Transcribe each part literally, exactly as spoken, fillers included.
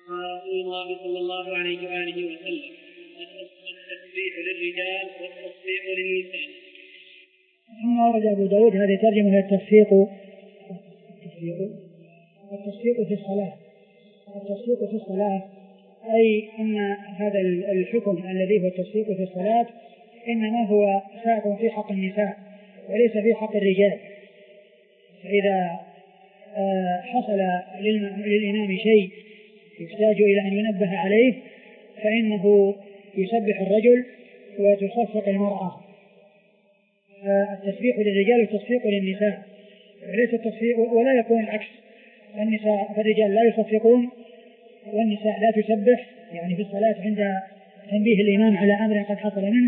رسول الله صلى الله عليه وآله وسلم التسبيح للرجال والتصفيق للنساء. ثم ورد أبو داود هذه ترجمة التصفيق التصفيق في الصلاة. التصفيق في الصلاة أي أن هذا الحكم الذي هو التصفيق في الصلاة إنما هو سائغ في حق النساء وليس في حق الرجال. فإذا حصل للإمام شيء يحتاج إلى أن ينبه عليه فإنه يسبح الرجل وتصفق المرأة. التسبيح للرجال والتصفيق للنساء وليس التصفيق، ولا يكون العكس، النساء فالرجال لا يصفقون والنساء لا تسبح، يعني في الصلاة عند تنبيه الإمام على أمر قد حصل منه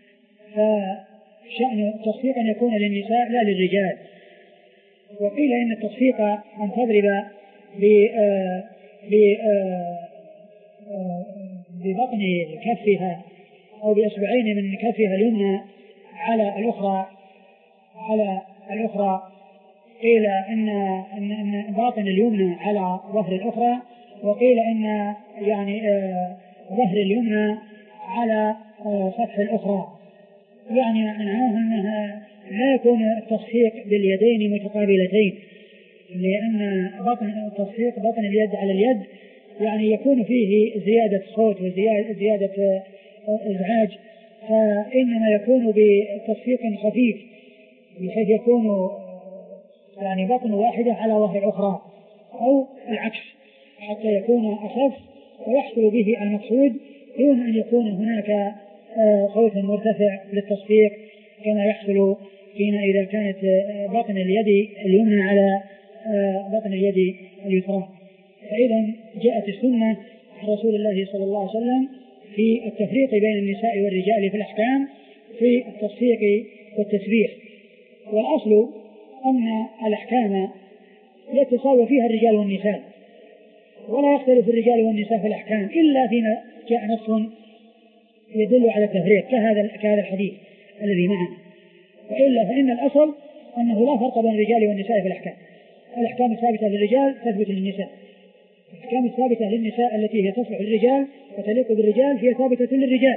فشأن التصفيق أن يكون للنساء لا للرجال. وقيل إن التصفيق أن تضرب ببطن كفها أو بأصبعين من كفها اليمنى على الأخرى على الأخرى قيل إن, إن, إن باطن اليمنى على ظهر الأخرى، وقيل إن يعني ظهر اليمنى على سطح الأخرى، يعني معناه أنها لا يكون التصفيق باليدين متقابلتين، لأن بطن التصفيق بطن اليد على اليد يعني يكون فيه زيادة صوت وزيادة إزعاج، فإنما يكون بتصفيق خفيف بحيث يكون يعني بطن واحدة على ظهر أخرى أو العكس حتى يكون أخف ويحصل به المقصود دون أن يكون هناك صوت مرتفع للتصفيق كما يحصل فيما إذا كانت بطن اليد اليمنى على بطن اليد اليسرى. فإذا جاءت السنة عن رسول الله صلى الله عليه وسلم في التفريق بين النساء والرجال في الأحكام في التصفيق والتسبيح. والأصل أن الأحكام يتساوى فيها الرجال والنساء ولا يختلف الرجال والنساء في الأحكام إلا فيما جاء نص يدل على التفريق كهذا كهذا الحديث الذي معنا، وإلا فإن الأصل أنه لا فرق بين الرجال والنساء في الأحكام. الأحكام الثابتة للرجال تثبت للنساء، الأحكام الثابتة للنساء التي هي تصلح للرجال وتليق بالرجال هي ثابتة للرجال.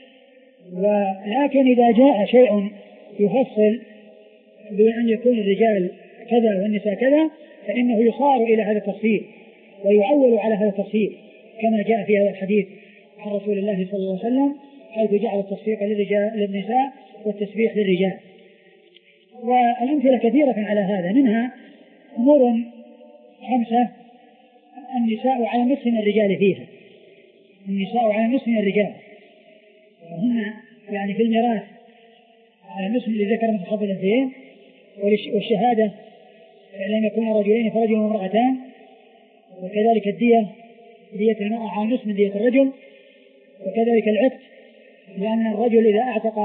ولكن إذا جاء شيء يفصل بأن يكون الرجال كذا والنساء كذا فإنه يصار إلى هذا التفصيل ويعول على هذا التفصيل كما جاء في هذا الحديث عن رسول الله صلى الله عليه وسلم حيث جعل التصفيق للرجال للنساء والتسبيح للرجال. والأمثلة كثيرة على هذا، منها أمور خمسة النساء على نصف من الرجال فيها، النساء على نصف من الرجال، وهنا يعني في الميراث على نصف اللي ذكر متخبلا فيه، والشهادة لم يكون رجلين فرجل وامرأتان، وكذلك الدية دية المرأة على نصف من دية الرجل، وكذلك العتق لأن الرجل إذا أعتق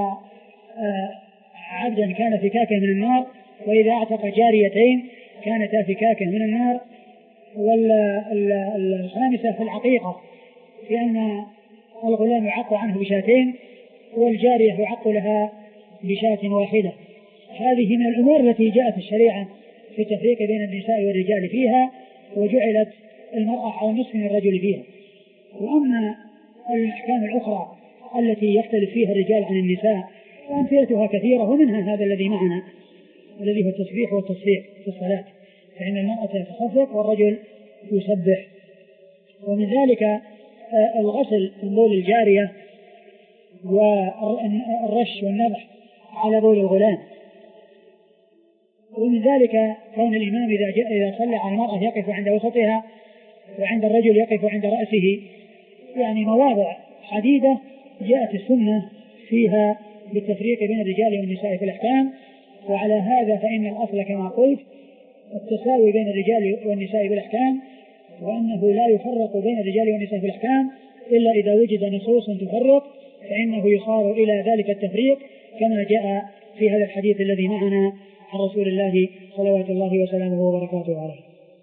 عبدا كان فكاكا من النار، وإذا أعتق جاريتين كانتا فكاكا من النار. والخامسة في العقيقة لأن الغلام يعق عنه بشاتين والجارية يعق لها بشاة واحدة. هذه من الأمور التي جاءت الشريعة في التفريق بين النساء والرجال فيها، وجعلت المرأة على نصف من الرجل فيها. وأما الأحكام الأخرى التي يختلف فيها الرجال عن النساء فأمثلتها كثيرة، ومنها هذا الذي معنا الذي هو التسبيح والتصفيق في الصلاة، فإن المرأة تصفق والرجل يسبح. ومن ذلك الغسل من بول الجارية والرش والنبح على بول الغلام. ومن ذلك كون الإمام إذا, إذا صلى على المرأة يقف عند وسطها وعند الرجل يقف عند رأسه، يعني مواضع عديدة جاءت السنة فيها بالتفريق بين الرجال والنساء في الأحكام. وعلى هذا فإن الأصل كما قلت التساوي بين الرجال والنساء في الأحكام، وأنه لا يفرق بين الرجال والنساء في الأحكام إلا إذا وجد نصوص تفرق فإنه يصار إلى ذلك التفريق كما جاء في هذا الحديث الذي معنا عن رسول الله صلوات الله وسلامه وبركاته عليه.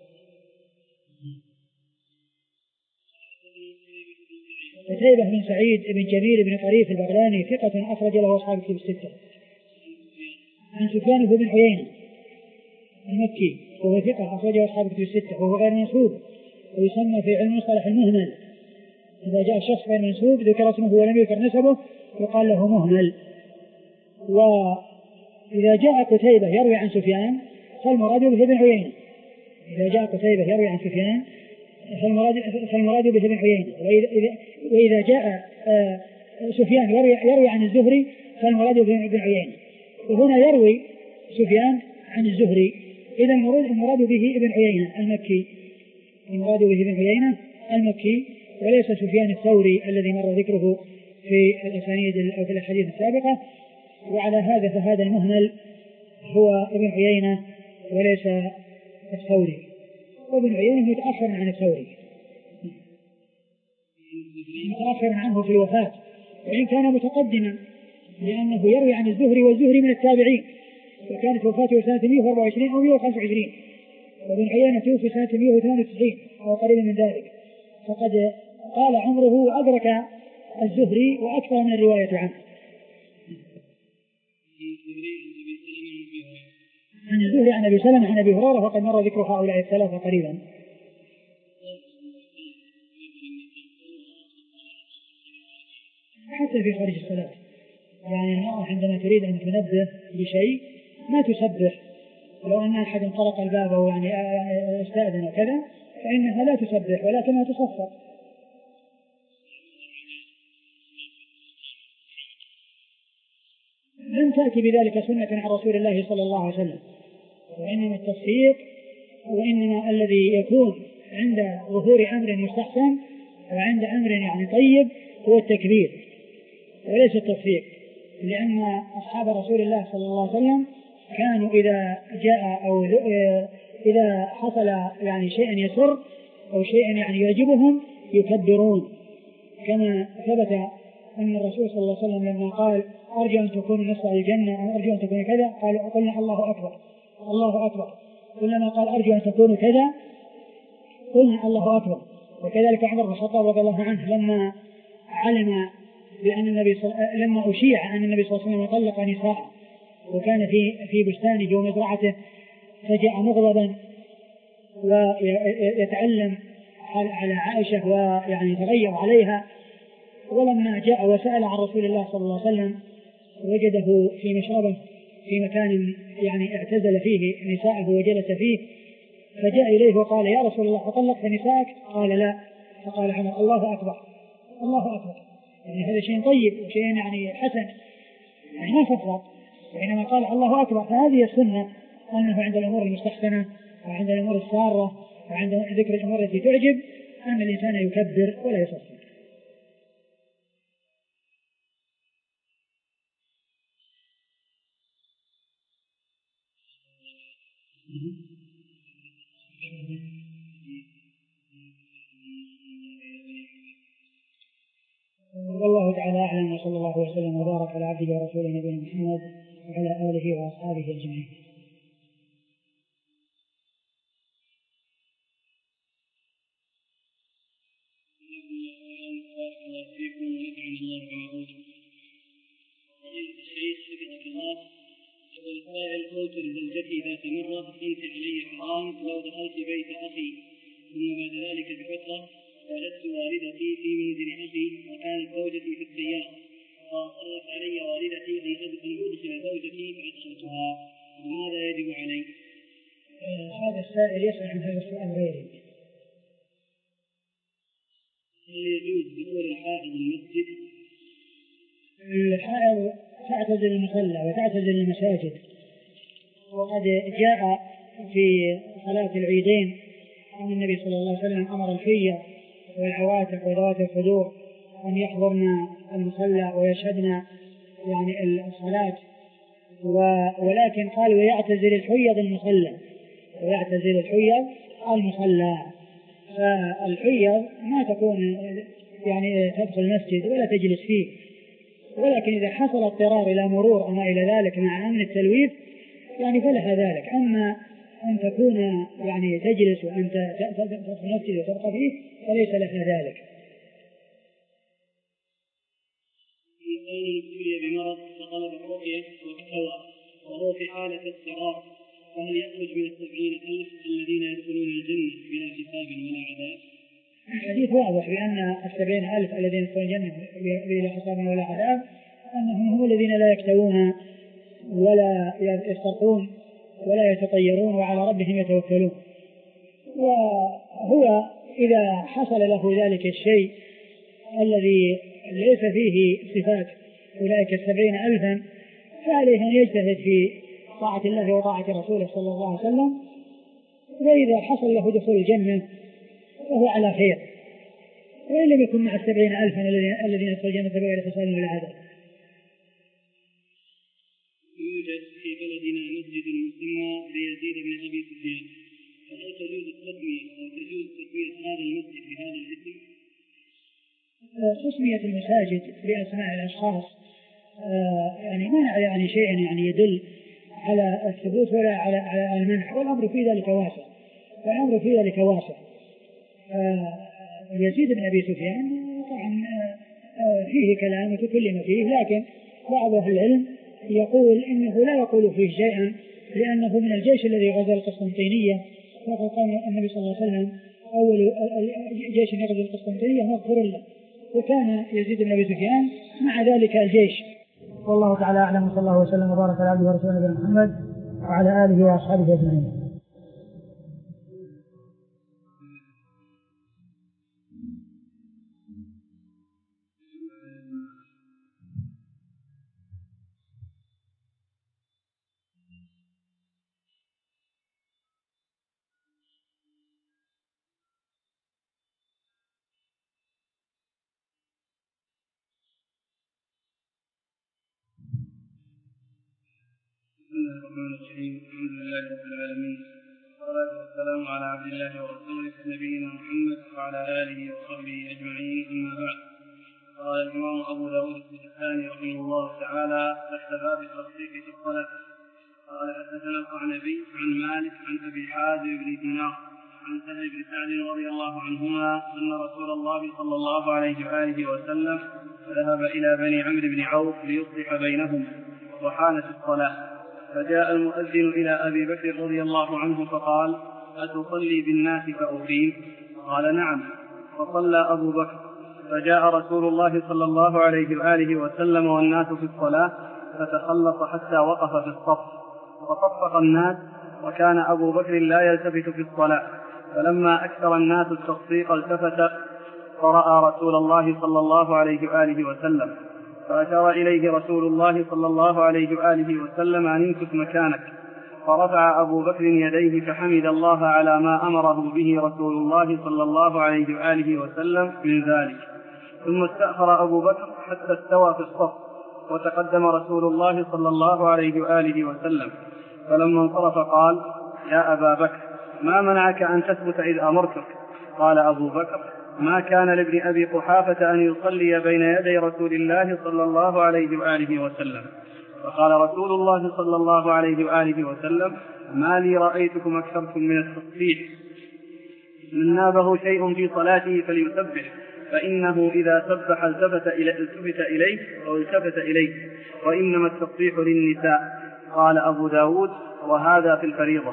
قتيبة بن سعيد بن جميل بن طريف البغلاني ثقة أخرج له أصحاب الكتب الستة. عن سفيان بن عيينة المكي وهو ثقة أخرج له أصحاب الكتب الستة وهو غير منصوب ويسمى في علم المصطلح المهمل. إذا جاء شخص غير منسوب ذكر اسمه ولم يذكر نسبه يقال له مهمل. وإذا جاء قتيبة يروي عن سفيان فالمراد به ابن عيينة. إذا جاء قتيبة يروي عن سفيان فالمراد, فالمراد به ابن عيينة. وإذا, وإذا جاء سفيان يروي, يروي عن الزهري فالمراد به ابن عيينة. وهنا يروي سفيان عن الزهري، إذا المراد به ابن عيينة المكي، المراد به ابن عيينة المكي وليس سفيان الثوري الذي مر ذكره في الأسانيد أو في الحديث السابقة. وعلى هذا فهذا المهمل هو ابن عيينة وليس الثوري، وابن عيينة متأخر عن الثوري، متأخر عنه في الوفاة، وإن كان متقدما لأنه يروي عن الزهري والزهري من التابعين، وكانت وفاته سنة مئة وأربعة وعشرين أو مئة وخمسة وعشرين، وابن عيينة توفي سنة مئة وثمانية وتسعين أو قريبا من ذلك، فقد قال عمره وأدرك الزهري وأكثر من الرواية عنه. عن الزهري عن أبي سلمة عن أبي هريرة فقد مر ذكر هؤلاء الثلاثة قريبا. حتى في خارج الصلاة، يعني المرأة عندما تريد أن تنبه بشيء ما تسبح، لو أن أحد طرق الباب أو يعني استأذن وكذا فإنها لا تسبح ولكنها تصفق. لم تأتي بذلك سنة عن رسول الله صلى الله عليه وسلم، وإنما التصفيق وإنما الذي يكون عند ظهور أمر مستحسن وعند أمر يعني طيب هو التكبير وليس التصفيق، لأن أصحاب رسول الله صلى الله عليه وسلم كانوا إذا جاء أو إذا حصل يعني شيء يسر أو شيء يعني يعجبهم يكبرون، كما ثبت أن الرسول صلى الله عليه وسلم لما قال أرجو أن تكونوا نسأل الجنة أو أرجو أن تكونوا كذا قالوا قلنا الله أكبر الله أكبر، كلما قال أرجو أن تكونوا كذا قلنا الله أكبر. وكذلك عمر بن الخطاب رضي الله عنه لما علم بأن النبي صل... لما أشيع أن النبي صلى الله عليه وسلم طلق نساء وكان في في بستانه ومزرعته فجاء مغضبا ويتعلم على عائشة ويعني تغير عليها، ولما جاء وسأل عن رسول الله صلى الله عليه وسلم وجده في مشربه في مكان يعني اعتزل فيه نساءه وجلس فيه، فجاء إليه وقال يا رسول الله أطلقت نساءك؟ قال لا. فقال عمر الله أكبر الله أكبر، يعني هذا شيء طيب وشيء يعني حسن يعني ما فرق، وإنما قال الله أكبر. فهذه السنة أنه عند الأمور المستحسنة وعند الأمور السارة وعند ذكر الأمور التي تعجب أن الإنسان يكبر ولا يصفر. والله تعالى أعلم، وصلى الله وسلم وبارك على عبده ورسوله نبينا محمد وعلى آله وأصحابه أجمعين. القائل قلت لزوجتي ذات مرة أنت علي حرام لو دخلت بيت أخي، ثم بعد ذلك بفترة وجدت والدتي في منزل أخي وكانت زوجتي في السيارة فأصرت علي والدتي أن أدخل زوجتي فأدخلتها، وماذا يجب علي؟ آه هذا السائل يسأل عن هذا السؤال غيري. هل يجوز دخول الحائض المسجد؟ الحائض تعتزل المصلى وتعتزل المساجد، وقد جاء في صلاة العيدين أن النبي صلى الله عليه وسلم أمر الحية والعواتق وذوات الخدور أن يحضرن المصلى ويشهدن يعني الصلاة، ولكن قال ويعتزل الحيض المصلى ويعتزل الحيض المصلى. فالحيض ما تكون يعني تدخل المسجد ولا تجلس فيه، ولكن إذا حصل اضطرار إلى مرور أو إلى ذلك مع أمن التلويث يعني فلها ذلك. أما أن تكون يعني تجلس وأنت تدخل المسجد وتبقى فيه فليس لها ذلك. إنسان ابتلي بمرض فطلب الرقية واكتوى وهو في حالة اضطرار فهل يخرج من السبعين ألف الذين يدخلون الجنة بلا حساب ولا عذاب؟ الحديث واضح بأن السبعين ألف الذين يدخلون الجنة بلا حساب ولا عذاب أنهم هم الذين لا يكتوون ولا يسترقون ولا يتطيرون وعلى ربهم يتوكلون. وهو إذا حصل له ذلك الشيء الذي ليس فيه صفات أولئك السبعين ألفا فعليه أن يجتهد في طاعة الله وطاعة رسوله صلى الله عليه وسلم، وإذا حصل له دخول الجنة فهو على خير، وإن لم يكن مع السبعين ألفا الذين يدخلون الجنة بغير حساب ولا عذاب. يوجد في بلدنا مسجد مسمى بيزيد بن أبي سفيان، فهل تجوز التسمية أو تجوز تسمية هذا المسجد بهذا الاسم؟ تسمية المساجد بأسماء الأشخاص يعني ما يعني شيء يعني يدل على الثبوت ولا على على المنع، والأمر في ذلك واسع، والأمر في ذلك واسع. يزيد بن أبي سفيان طبعا فيه كلام وتكلم فيه، لكن بعض أهل العلم يقول إنه لا يقول فيه شيئا لأنه من الجيش الذي غزا القسطنطينية، وقد قال النبي صلى الله عليه وسلم أول جيش يغزو القسطنطينية مغفور له، وكان يزيد بن أبي سفيان مع ذلك الجيش. والله تعالى أعلم، وصلى الله وسلم وبارك على عبده ورسوله نبينا محمد وعلى آله وأصحابه أجمعين. بسم الله الرحمن الرحيم. الحمد لله رب العالمين، والصلاة والسلام على عبد الله ورسوله نبينا محمد وعلى آله وصحبه أجمعين، أما بعد. قال الإمام أبو داود السجستاني رحمه الله تعالى تحت باب التصديق في الصلاة. قال حدثنا القعنبي عن مالك عن أبي حازم بن دينار عن سهل بن سعد رضي الله عنهما أن رسول الله صلى الله عليه وآله وسلم ذهب إلى بني عمرو بن عوف ليصلح بينهم وحانت الصلاة، فجاء المؤذن إلى أبي بكر رضي الله عنه فقال: أتصلي بالناس فأقيم؟ قال: نعم. فصلى أبو بكر، فجاء رسول الله صلى الله عليه وآله وسلم والناس في الصلاة فتخلص حتى وقف في الصف، فصفق الناس، وكان أبو بكر لا يلتفت في الصلاة، فلما أكثر الناس التصفيق التفت فرأى رسول الله صلى الله عليه وآله وسلم، فأشار إليه رسول الله صلى الله عليه وآله وسلم أن امكث مكانك، فرفع أبو بكر يديه فحمد الله على ما أمره به رسول الله صلى الله عليه وآله وسلم من ذلك، ثم استأخر أبو بكر حتى استوى في الصف، وتقدم رسول الله صلى الله عليه وآله وسلم، فلما انصرف قال: يا أبا بكر، ما منعك أن تثبت إذ أمرتك؟ قال أبو بكر: ما كان لابن أبي قحافة أن يصلي بين يدي رسول الله صلى الله عليه وآله وسلم. فقال رسول الله صلى الله عليه وآله وسلم: ما لي رأيتكم أكثرتم من التصبيح، من نابه شيء في صلاته فليسبح، فإنه إذا سبح التفت إليه أو التفت إليه، وإنما التصبيح للنساء. قال أبو داود: وهذا في الفريضة.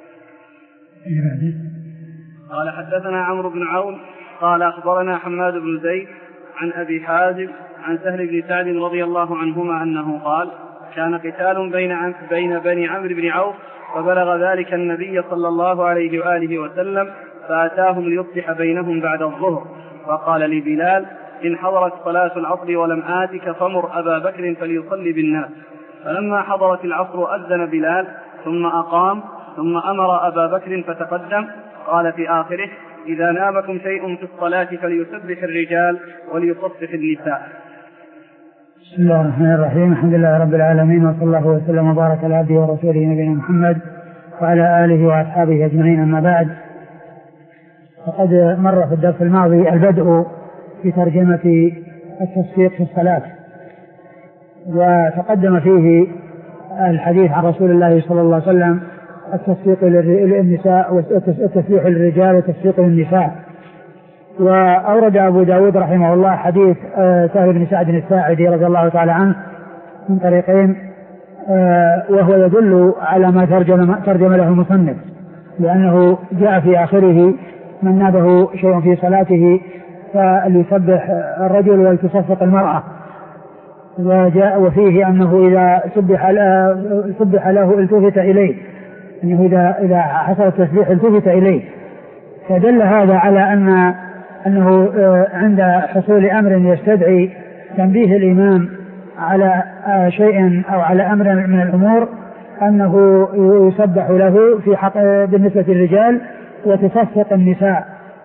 قال حدثنا عمرو بن عون قال أخبرنا حماد بن زيد عن أبي حازم عن سهل بن سعد رضي الله عنهما أنه قال: كان قتال بين بين بني عمرو بن عوف، فبلغ ذلك النبي صلى الله عليه وآله وسلم، فأتاهم ليصلح بينهم بعد الظهر، فقال لبلال: إن حضرت صلاة العصر ولم آتك فمر أبا بكر فليصلي بالناس. فلما حضرت العصر أذن بلال ثم أقام، ثم أمر أبا بكر فتقدم. قال في آخره: إذا نابكم شيء في الصلاة فليسبح الرجال وليصفح النساء. بسم الله الرحمن الرحيم. الحمد لله رب العالمين، وصلى الله وسلم وبارك على عبده ورسوله نبينا محمد وعلى آله وأصحابه أجمعين، أما بعد. فقد مر في الدرس الماضي البدء في ترجمة التصفيق في الصلاة، وتقدم فيه الحديث عن رسول الله صلى الله عليه وسلم التصفيق للنساء والتسبيح للرجال والتصفيق للنساء. وأورد أبو داود رحمه الله حديث سهل بن سعد الساعدي رضي الله تعالى عنه من طريقين، وهو يدل على ما ترجم, ترجم له المصنف، لأنه جاء في آخره من نابه شيء في صلاته فليسبح الرجل ولتصفق المرأة، وجاء وفيه أنه إذا سبح, سبح له التفت إليه، أنه إذا, إذا حصل التسبيح التفت إليه، فدل هذا على أن أنه عند حصول أمر يستدعي تنبيه الإمام على شيء أو على أمر من الأمور أنه يسبح له في حق بالنسبة للرجال وتصفق النساء،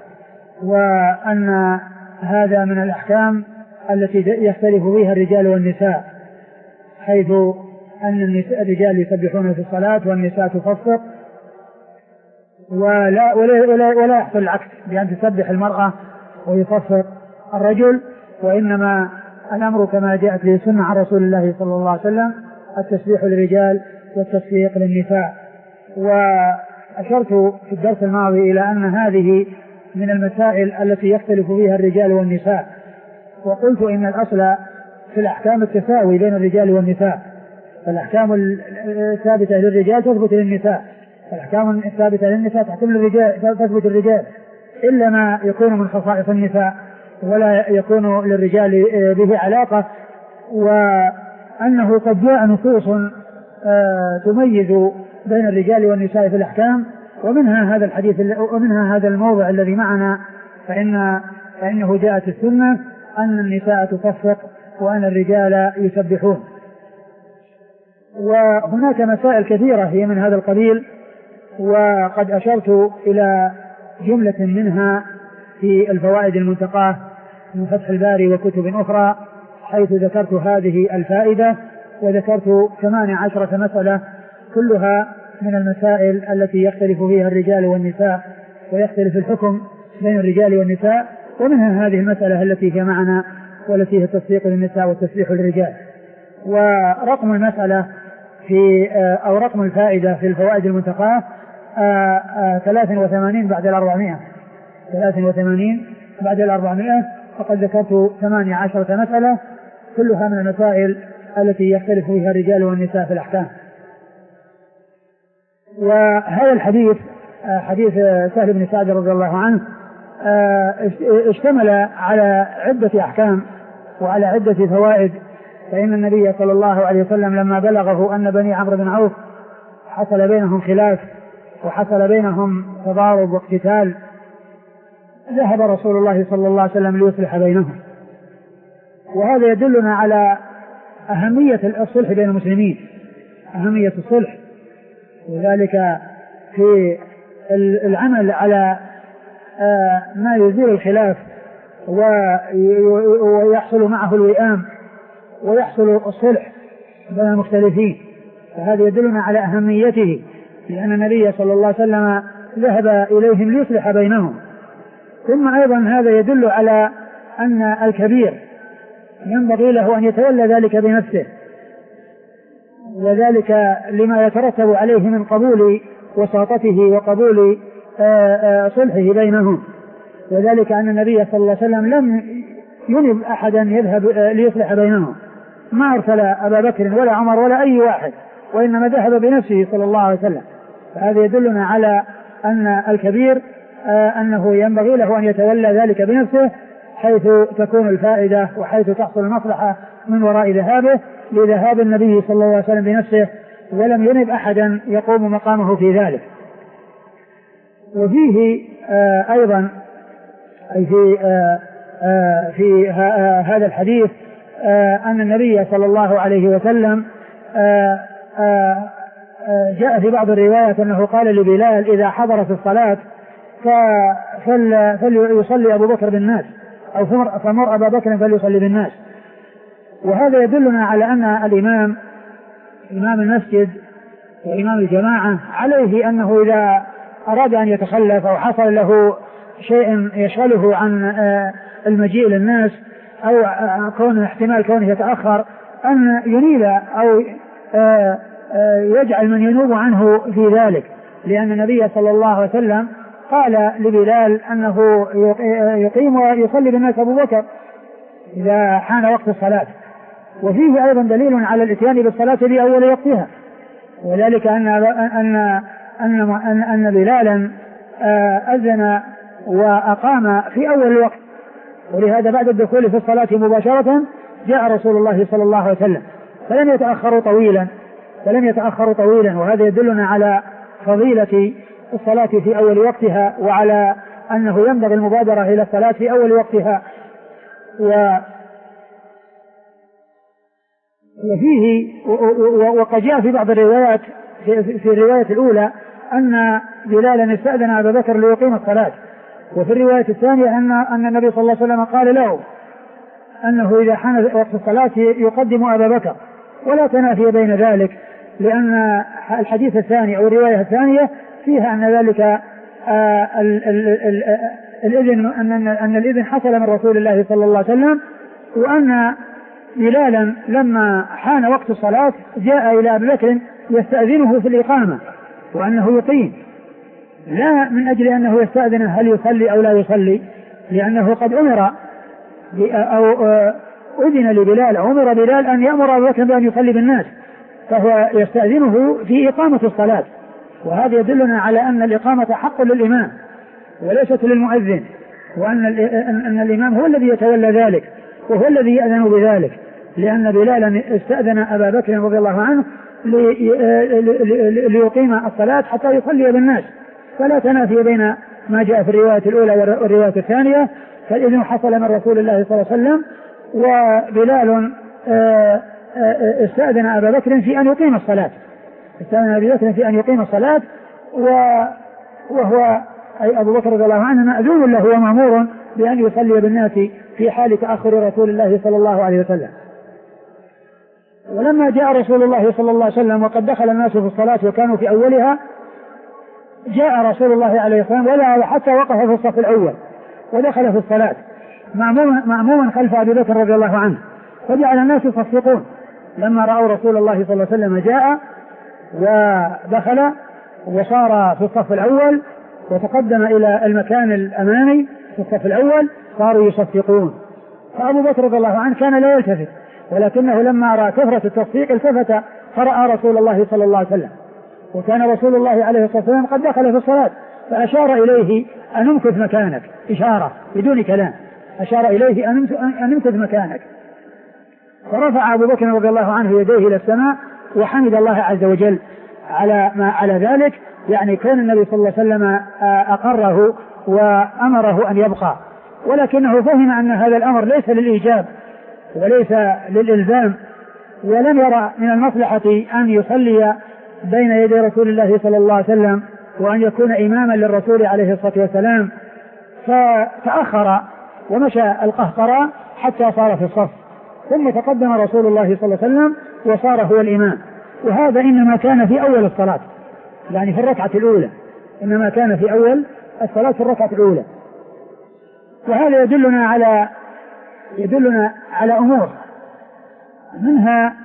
وأن هذا من الأحكام التي يختلف فيها الرجال والنساء، حيث أن الرجال يسبحون في الصلاة والنساء تصفق، ولا, ولا, ولا, ولا يحصل العكس بأن تسبح المرأة ويصفق الرجل، وإنما الأمر كما جاءت به السنة عن رسول الله صلى الله عليه وسلم التسبيح للرجال والتصفيق للنساء. وأشرت في الدرس الماضي إلى أن هذه من المسائل التي يختلف فيها الرجال والنساء، وقلت إن الأصل في الأحكام التساوي بين الرجال والنساء، فالأحكام الثابتة للرجال تثبت للنساء، الأحكام الثابتة للنساء تحكم للرجال تثبت للرجال، إلا ما يكون من خصائص النساء ولا يكون للرجال به علاقة. وأنه قد جاء نصوص تميز بين الرجال والنساء في الأحكام، ومنها هذا الحديث ومنها هذا الموضع الذي معنا، فإن فإنه جاءت السنة أن النساء تصفق وأن الرجال يسبحون. وهناك مسائل كثيرة هي من هذا القبيل، وقد أشرت إلى جملة منها في الفوائد المنتقاة من فتح الباري وكتب أخرى، حيث ذكرت هذه الفائدة، وذكرت ثمان عشرة مسألة كلها من المسائل التي يختلف فيها الرجال والنساء ويختلف الحكم بين الرجال والنساء، ومنها هذه المسألة التي هي معنا والتي هي التصفيق للنساء والتسبيح للرجال. ورقم المسألة في أو رقم الفائدة في الفوائد المنتقاة ثلاث وثمانين بعد الأربعمائة ثلاث وثمانين بعد الأربعمائة فقد ذكرت ثمانية عشرة مسألة كلها من المسائل التي يختلف فيها الرجال والنساء في الأحكام. وهذا الحديث حديث سهل بن سعد رضي الله عنه اشتمل على عدة أحكام وعلى عدة فوائد. فإن النبي صلى الله عليه وسلم لما بلغه أن بني عمرو بن عوف حصل بينهم خلاف وحصل بينهم تضارب واقتتال، ذهب رسول الله صلى الله عليه وسلم ليصلح بينهم، وهذا يدلنا على أهمية الصلح بين المسلمين، أهمية الصلح، وذلك في العمل على ما يزيل الخلاف ويحصل معه الوئام ويحصل الصلح بين المختلفين، فهذا يدلنا على أهميته، لأن النبي صلى الله عليه وسلم ذهب إليهم ليصلح بينهم. ثم أيضا هذا يدل على أن الكبير ينبغي له أن يتولى ذلك بنفسه، وذلك لما يترتب عليه من قبول وساطته وقبول صلحه بينهم، وذلك أن النبي صلى الله عليه وسلم لم ينب أحدا يذهب ليصلح بينهم، ما أرسل أبا بكر ولا عمر ولا أي واحد، وإنما ذهب بنفسه صلى الله عليه وسلم. فهذا يدلنا على أن الكبير أنه ينبغي له أن يتولى ذلك بنفسه، حيث تكون الفائدة وحيث تحصل المصلحة من وراء ذهابه، لذهاب النبي صلى الله عليه وسلم بنفسه، ولم ينب أحدا يقوم مقامه في ذلك. وفيه آه أيضا أي في آه آه في آه هذا الحديث آه أن النبي صلى الله عليه وسلم آه آه جاء في بعض الروايات أنه قال لبلال إذا حضرت الصلاة فليصلي أبو بكر بالناس، أو فمر أبا بكر فليصلي بالناس. وهذا يدلنا على أن الإمام إمام المسجد وإمام الجماعة عليه أنه إذا أراد أن يتخلف أو حصل له شيء يشغله عن المجيء للناس أو كون احتمال كونه يتأخر أن ينيب أو يجعل من ينوب عنه في ذلك، لأن النبي صلى الله عليه وسلم قال لبلال أنه يقيم ويصلي بالناس أبو بكر إذا حان وقت الصلاة، وفيه أيضا دليل على الإتيان بالصلاة في أول وقتها، وذلك أن أن أن أن, أن بلالا أذن وأقام في أول الوقت، ولهذا بعد الدخول في الصلاة مباشرة جاء رسول الله صلى الله عليه وسلم فلم يتأخروا طويلا فلم يتأخروا طويلا وهذا يدلنا على فضيلة الصلاة في أول وقتها، وعلى أنه ينبغي المبادرة إلى الصلاة في أول وقتها. و وفيه وقد جاء في بعض الروايات في الرواية الأولى أن بلالا استأذن أبا بكر ليقيم الصلاة، وفي الرواية الثانية أن أن النبي صلى الله عليه وسلم قال له أنه إذا حان وقت الصلاة يقدم أبا بكر، ولا تنافي بين ذلك، لأن الحديث الثاني أو الرواية الثانية فيها أن ذلك آه ال ال ال الإذن أن أن الإذن حصل من رسول الله صلى الله عليه وسلم، وأن بلالا لما حان وقت الصلاة جاء إلى أبي بكر يستأذنه في الإقامة وأنه يقيم، لا من أجل أنه يستأذن هل يصلي أو لا يصلي، لأنه قد أمر أو أذن لبلال أمر بلال أن يأمر أبي بكر بأن يصلي بالناس، فهو يستأذنه في إقامة الصلاة، وهذا يدلنا على أن الإقامة حق للإمام وليست للمؤذن، وأن أن الإمام هو الذي يتولى ذلك وهو الذي يأذن بذلك، لأن بلالا استأذن أبا بكر رضي الله عنه ليقيم الصلاة حتى يصلي بالناس، فلا تنافي بين ما جاء في الرواية الأولى والرواية الثانية، فالإذن حصل من رسول الله صلى الله عليه وسلم، وبلال استأذن أبا بكر في أن يقيم الصلاة استأذن أبا بكر في أن يقيم الصلاة وهو أي أبو بكر رضي الله عنه مأذون له ومأمور بأن يصلي بالناس في حال تأخر رسول الله صلى الله عليه وسلم. ولما جاء رسول الله صلى الله عليه وسلم وقد دخل الناس في الصلاة وكانوا في أولها، جاء رسول الله عليه الصلاة والسلام حتى وقف في الصف الأول ودخل في الصلاة مأموما خلف أبي بكر رضي الله عنه، فجعل الناس يصفقون لما رأوا رسول الله صلى الله عليه وسلم جاء ودخل وصار في الصف الأول وتقدم إلى المكان الأمامي في الصف الأول، صاروا يصفقون، فأبو بكر رضي الله عنه كان لا يلتفت، ولكنه لما رأى كثرة التصفيق التفت فرأى رسول الله صلى الله عليه وسلم، وكان رسول الله عليه الصلاة والسلام قد دخل في الصلاة فأشار إليه أن امكث مكانك، إشارة بدون كلام، أشار إليه أن امكث مكانك، فرفع أبو بكر رضي الله عنه يديه إلى السماء وحمد الله عز وجل على ما على ذلك، يعني كان النبي صلى الله عليه وسلم أقره وأمره أن يبقى، ولكنه فهم أن هذا الأمر ليس للإيجاب وليس للإلزام، ولم يرى من المصلحة أن يصلي بين يدي رسول الله صلى الله عليه وسلم وأن يكون إماما للرسول عليه الصلاة والسلام، فتأخر ومشى القهقرى حتى صار في الصف، ثم تقدم رسول الله صلى الله عليه وسلم وصار هو الإمام، وهذا إنما كان في أول الصلاة، يعني في الركعة الأولى، إنما كان في أول الصلاة في الركعة الأولى. وهذا يدلنا على يدلنا على أمور، منها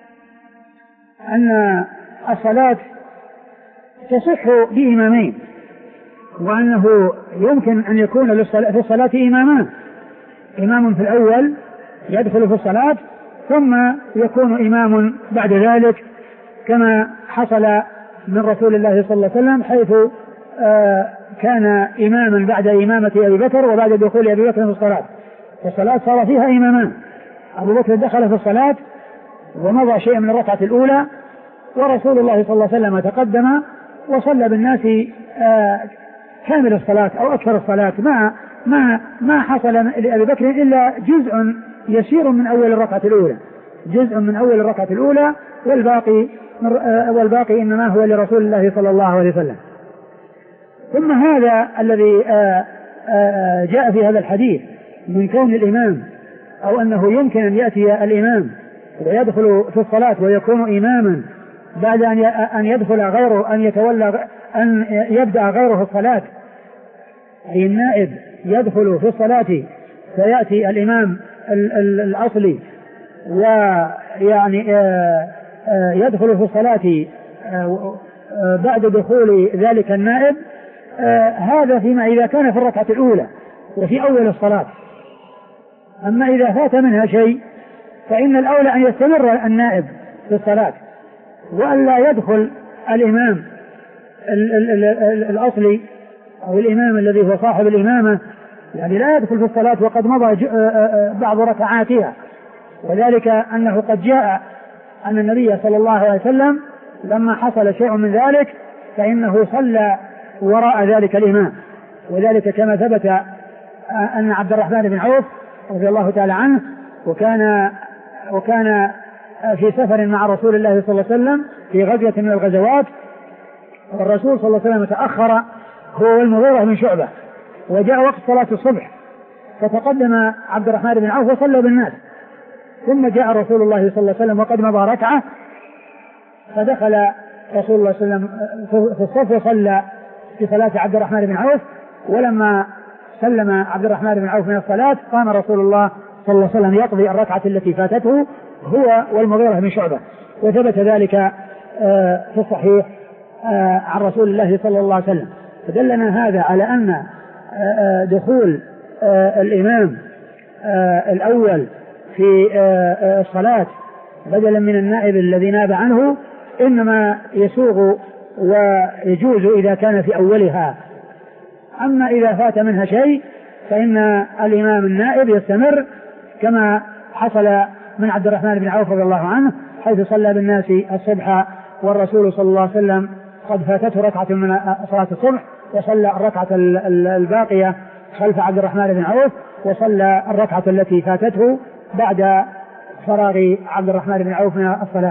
أن الصلاة تصح بإمامين، وأنه يمكن أن يكون في الصلاة إمامان، إمام في الأول يدخل في الصلاة ثم يكون إمام بعد ذلك، كما حصل من رسول الله صلى الله عليه وسلم حيث آه كان إماما بعد إمامة أبي بكر وبعد دخول أبي بكر في الصلاة، فالصلاة صار فيها إمامان، أبو بكر دخل في الصلاة ومضى شيء من الركعة الأولى، ورسول الله صلى الله عليه وسلم تقدم وصلى بالناس آه كامل الصلاة أو أكثر الصلاة، ما ما ما حصل لأبي بكر إلا جزء يسير من أول الركعة الأولى، جزء من أول الركعة الأولى، والباقي والباقي إنما هو لرسول الله صلى الله عليه وسلم. ثم هذا الذي جاء في هذا الحديث من كون الإمام أو أنه يمكن أن يأتي الإمام ويدخل في الصلاة ويكون إماما بعد أن يدخل غيره، أن يتولى أن يبدأ غيره الصلاة، أي النائب يدخل في الصلاة فيأتي الإمام الأصلي ويعني يدخل في الصلاة بعد دخول ذلك النائب، هذا فيما إذا كان في الركعة الأولى وفي أول الصلاة. أما إذا فات منها شيء فإن الأولى أن يستمر النائب في الصلاة وأن لا يدخل الإمام ال ال ال ال الأصلي أو الإمام الذي هو صاحب الإمامة، يعني لا يدخل في الصلاة وقد مضى بعض ركعاتها. وذلك أنه قد جاء أن النبي صلى الله عليه وسلم لما حصل شيء من ذلك فإنه صلى وراء ذلك الإمام، وذلك كما ثبت أن عبد الرحمن بن عوف رضي الله تعالى عنه وكان وكان في سفر مع رسول الله صلى الله عليه وسلم في غزوة من الغزوات، والرسول صلى الله عليه وسلم تأخر هو والمغيرة بن شعبة، وجاء وقت صلاة الصبح فتقدم عبد الرحمن بن عوف وصلى بالناس، ثم جاء رسول الله صلى الله عليه وسلم وقد مضى ركعة، فدخل رسول الله صلى الله عليه وسلم في الصف وصلى في صلاة عبد الرحمن بن عوف. ولما سلم عبد الرحمن بن عوف من الصلاة قام رسول الله صلى الله عليه وسلم يقضي الركعة التي فاتته هو والمغيرة بن شعبة، وثبت ذلك في الصحيح عن رسول الله صلى الله عليه وسلم. فدلنا هذا على أن دخول الإمام الأول في الصلاة بدلا من النائب الذي ناب عنه إنما يسوغ ويجوز إذا كان في أولها. أما إذا فات منها شيء فإن الإمام النائب يستمر كما حصل من عبد الرحمن بن عوف رضي الله عنه حيث صلى بالناس الصبح والرسول صلى الله عليه وسلم قد فاتته ركعة من صلاة الصبح، وصلى الركعة الباقية خلف عبد الرحمن بن عوف، وصلى الركعة التي فاتته بعد فراغ عبد الرحمن بن عوف من الصلاة.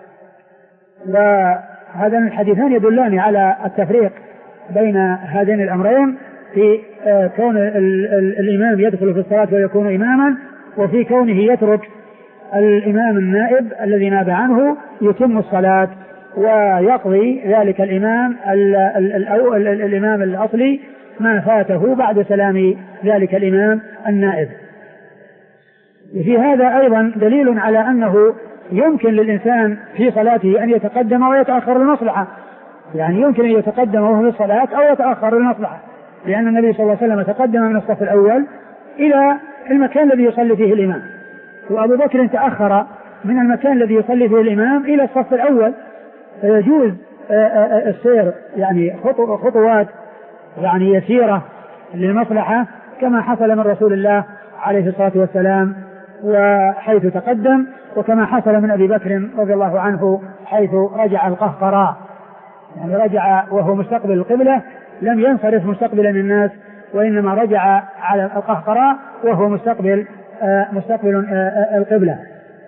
وهذان الحديثان يدلان على التفريق بين هذين الأمرين في كون الإمام يدخل في الصلاة ويكون إماما، وفي كونه يترك الإمام النائب الذي ناب عنه يتم الصلاة ويقضي ذلك الإمام الإمام الأصلي ما فاته بعد سلام ذلك الإمام النائب. في هذا أيضا دليل على أنه يمكن للإنسان في صلاته أن يتقدم ويتأخر للمصلحة، يعني يمكن أن يتقدم وهو في الصلاة أو يتأخر للمصلحة، لأن النبي صلى الله عليه وسلم تقدم من الصف الأول إلى المكان الذي يصلي فيه الإمام، وأبو بكر تأخر من المكان الذي يصلي فيه الإمام إلى الصف الأول، فيجوز السير يعني خطوات يعني يسيرة للمصلحة كما حصل من رسول الله عليه الصلاة والسلام وحيث تقدم، وكما حصل من أبي بكر رضي الله عنه حيث رجع القهقراء، يعني رجع وهو مستقبل القبلة، لم ينصرف مستقبلا الناس وإنما رجع على القهقراء وهو مستقبل آه مستقبل آه القبلة.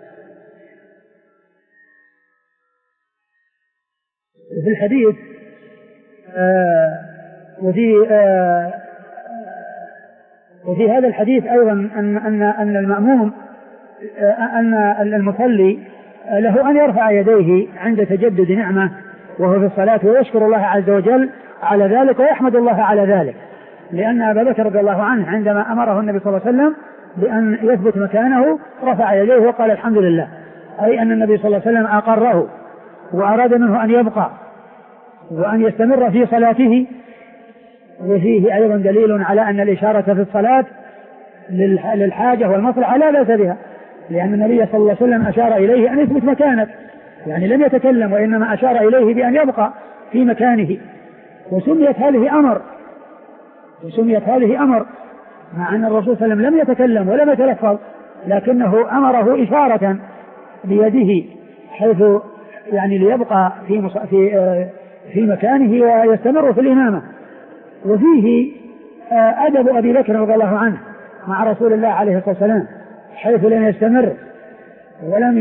في الحديث آه وفي آه وفي هذا الحديث أيضا أن أن أن المأموم آه أن المصلي له أن يرفع يديه عند تجدد نعمة وهو في الصلاة ويشكر الله عز وجل على ذلك ويحمد الله على ذلك، لأن أبا بكر رضي الله عنه عندما أمره النبي صلى الله عليه وسلم بأن يثبت مكانه رفع يديه وقال الحمد لله، أي أن النبي صلى الله عليه وسلم أقره وأراد منه أن يبقى وأن يستمر في صلاته. وفيه أيضا دليل على أن الإشارة في الصلاة للحاجة والمصلحة لا بأس بها، لأن النبي صلى الله عليه وسلم أشار إليه أن يثبت مكانه، يعني لم يتكلم وإنما أشار إليه بأن يبقى في مكانه، وسميت هذه أمر وسميت هذه أمر مع أن الرسول صلى الله عليه وسلم لم يتكلم ولم يتلفظ، لكنه أمره إشارة بيده حيث يعني ليبقى في في في مكانه ويستمر في الإمامة. وفيه أدب أبي بكر رضي الله عنه مع رسول الله عليه الصلاة والسلام حيث لم يستمر ولم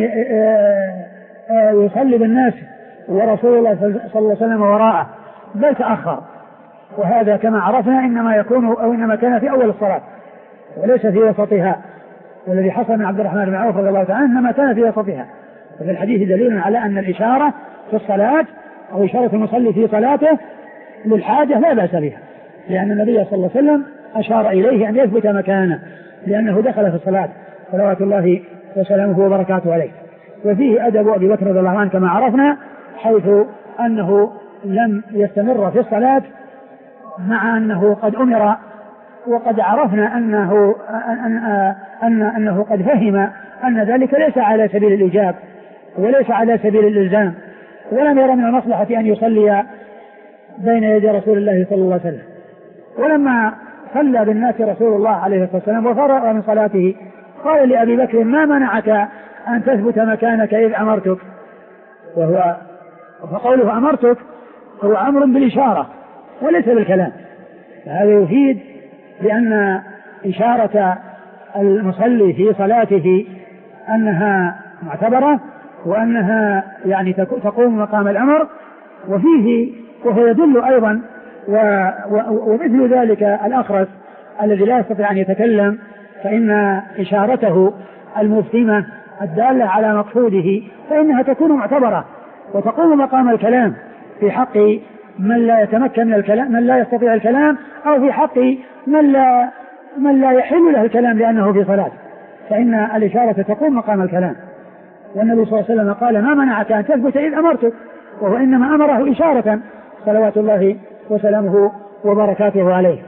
يصلي بالناس ورسول الله صلى الله عليه وسلم وراءه، بل تأخر، وهذا كما عرفنا إنما يكون أو إنما كان في أول الصلاة وليس في وسطها، والذي حصل من عبد الرحمن بن عوف رضي الله تعالى إنما كان في وسطها. وفي الحديث دليل على أن الإشارة في الصلاة أو إشارة المصلي في صلاته للحاجة لا بأس بها، لأن النبي صلى الله عليه وسلم أشار إليه أن يثبت مكانه لأنه دخل في الصلاة صلوات الله وسلامه وبركاته عليه. وفيه أدب أبي بكر رضي الله عنه كما عرفنا حيث أنه لم يستمر في الصلاة مع أنه قد أمر وقد عرفنا أنه, أن أن أنه قد فهم أن ذلك ليس على سبيل الإيجاب وليس على سبيل الإلزام، ولم يرى من المصلحة أن يصلي بين يدي رسول الله صلى الله عليه وسلم. ولما صلى بالناس رسول الله عليه الصلاة والسلام وفرغ من صلاته قال لأبي بكر: ما منعك أن تثبت مكانك إذ أمرتك؟ وهو فقوله أمرتك هو أمر بالإشارة وليس بالكلام. هذا يفيد بأن إشارة المصلي في صلاته أنها معتبرة وأنها يعني تقوم مقام الأمر، وفيه وهو يدل أيضا ومثل ذلك الأخرس الذي لا يستطيع أن يتكلم فإن إشارته المفهمة الدالة على مقصوده فإنها تكون معتبرة وتقوم مقام الكلام في حق من لا يتمكن من الكلام، من لا يستطيع الكلام، أو في حق من لا من لا يحل له الكلام لأنه في صلاة، فإن الإشارة تقوم مقام الكلام. والنبي صلى الله عليه وسلم قال: ما منعك أن تثبت إذ أمرتك؟ وهو إنما أمره إشارة صلوات الله وسلامه وبركاته عليه.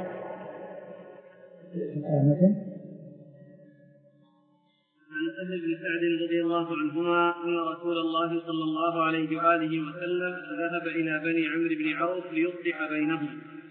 عن سهل بن سعد رضي الله عنهما أن رسول الله صلى الله عليه وآله وسلم ذهب إلى بني عمرو بن عوف ليصلح بينهم،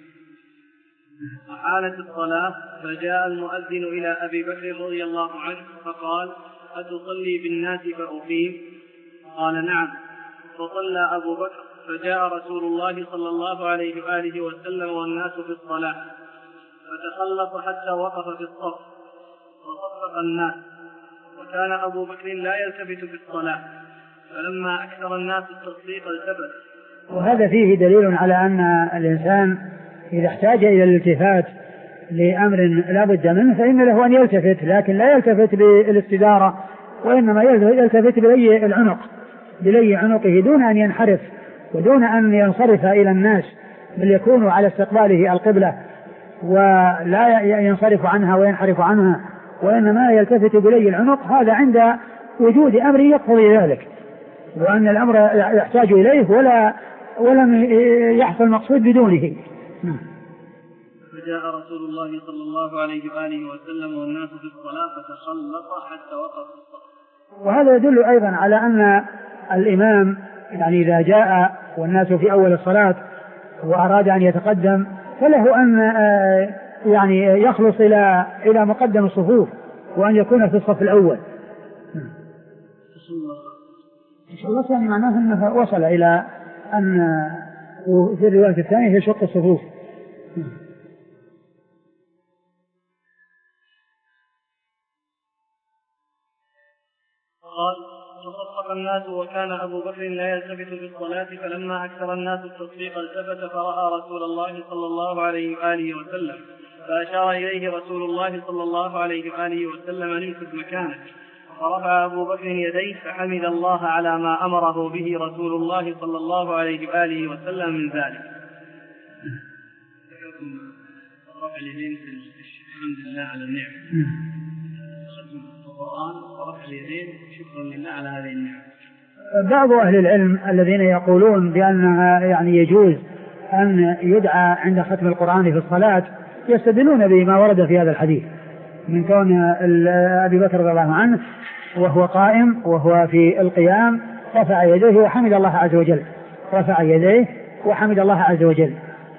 وحالت الصلاة فجاء المؤذن إلى أبي بكر رضي الله عنه فقال: أتصلي بالناس فأقيم؟ قال: نعم. فصلى أبو بكر فجاء رسول الله صلى الله عليه وآله وسلم والناس في الصلاة فتخلص حتى وقف في الصف وصفق الناس، وكان أبو بكر لا يلتفت في الصلاة، فلما أكثر الناس التصديق التفت. وهذا فيه دليل على أن الإنسان إذا احتاج إلى الالتفات لأمر لا بد منه فإن له أن يلتفت، لكن لا يلتفت بالاستدارة، وإنما يلتفت بلي العنق بلي عنقه دون أن ينحرف ودون أن ينصرف إلى الناس، بل يكون على استقباله القبلة ولا ينصرف عنها وينحرف عنها، وإنما يلتفت بلي العنق. هذا عند وجود أمر يقتضي ذلك، وأن الأمر يحتاج إليه ولا ولم يحصل مقصود بدونه. فجاء رسول الله صلى الله عليه وآله وسلم والناس في الصلاة فتخلص حتى وقف في الصف. وهذا يدل أيضا على أن الإمام يعني إذا جاء والناس في أول الصلاة وأراد أن يتقدم فله أن يعني يخلص إلى إلى مقدم الصفوف وأن يكون في الصف الأول. خلص يعني معناه أنه وصل إلى أن في الرواية الثانية يشق الصفوف. قال: فصفق الناس وكان أبو بكر لا يلتفت في الصلاة، فلما أكثر الناس التصفيق التفت فرأى رسول الله صلى الله عليه وآله وسلم فأشار إليه رسول الله صلى الله عليه وآله وسلم: امكث مكانك. فرفع أبو بكر يديه فحمد الله على ما أمره به رسول الله صلى الله عليه وآله وسلم من ذلك. رفع اليدين الحمد لله على النعمة، القرآن ورفع اليدين شكرا لله على هذه النعمة. بعض أهل العلم الذين يقولون بأنها يعني يجوز أن يدعى عند ختم القرآن في الصلاة يستدلون بما ورد في هذا الحديث من كون أبي بكر رضي الله عنه وهو قائم وهو في القيام رفع يديه وحمد الله عز وجل، رفع يديه وحمد الله عز وجل.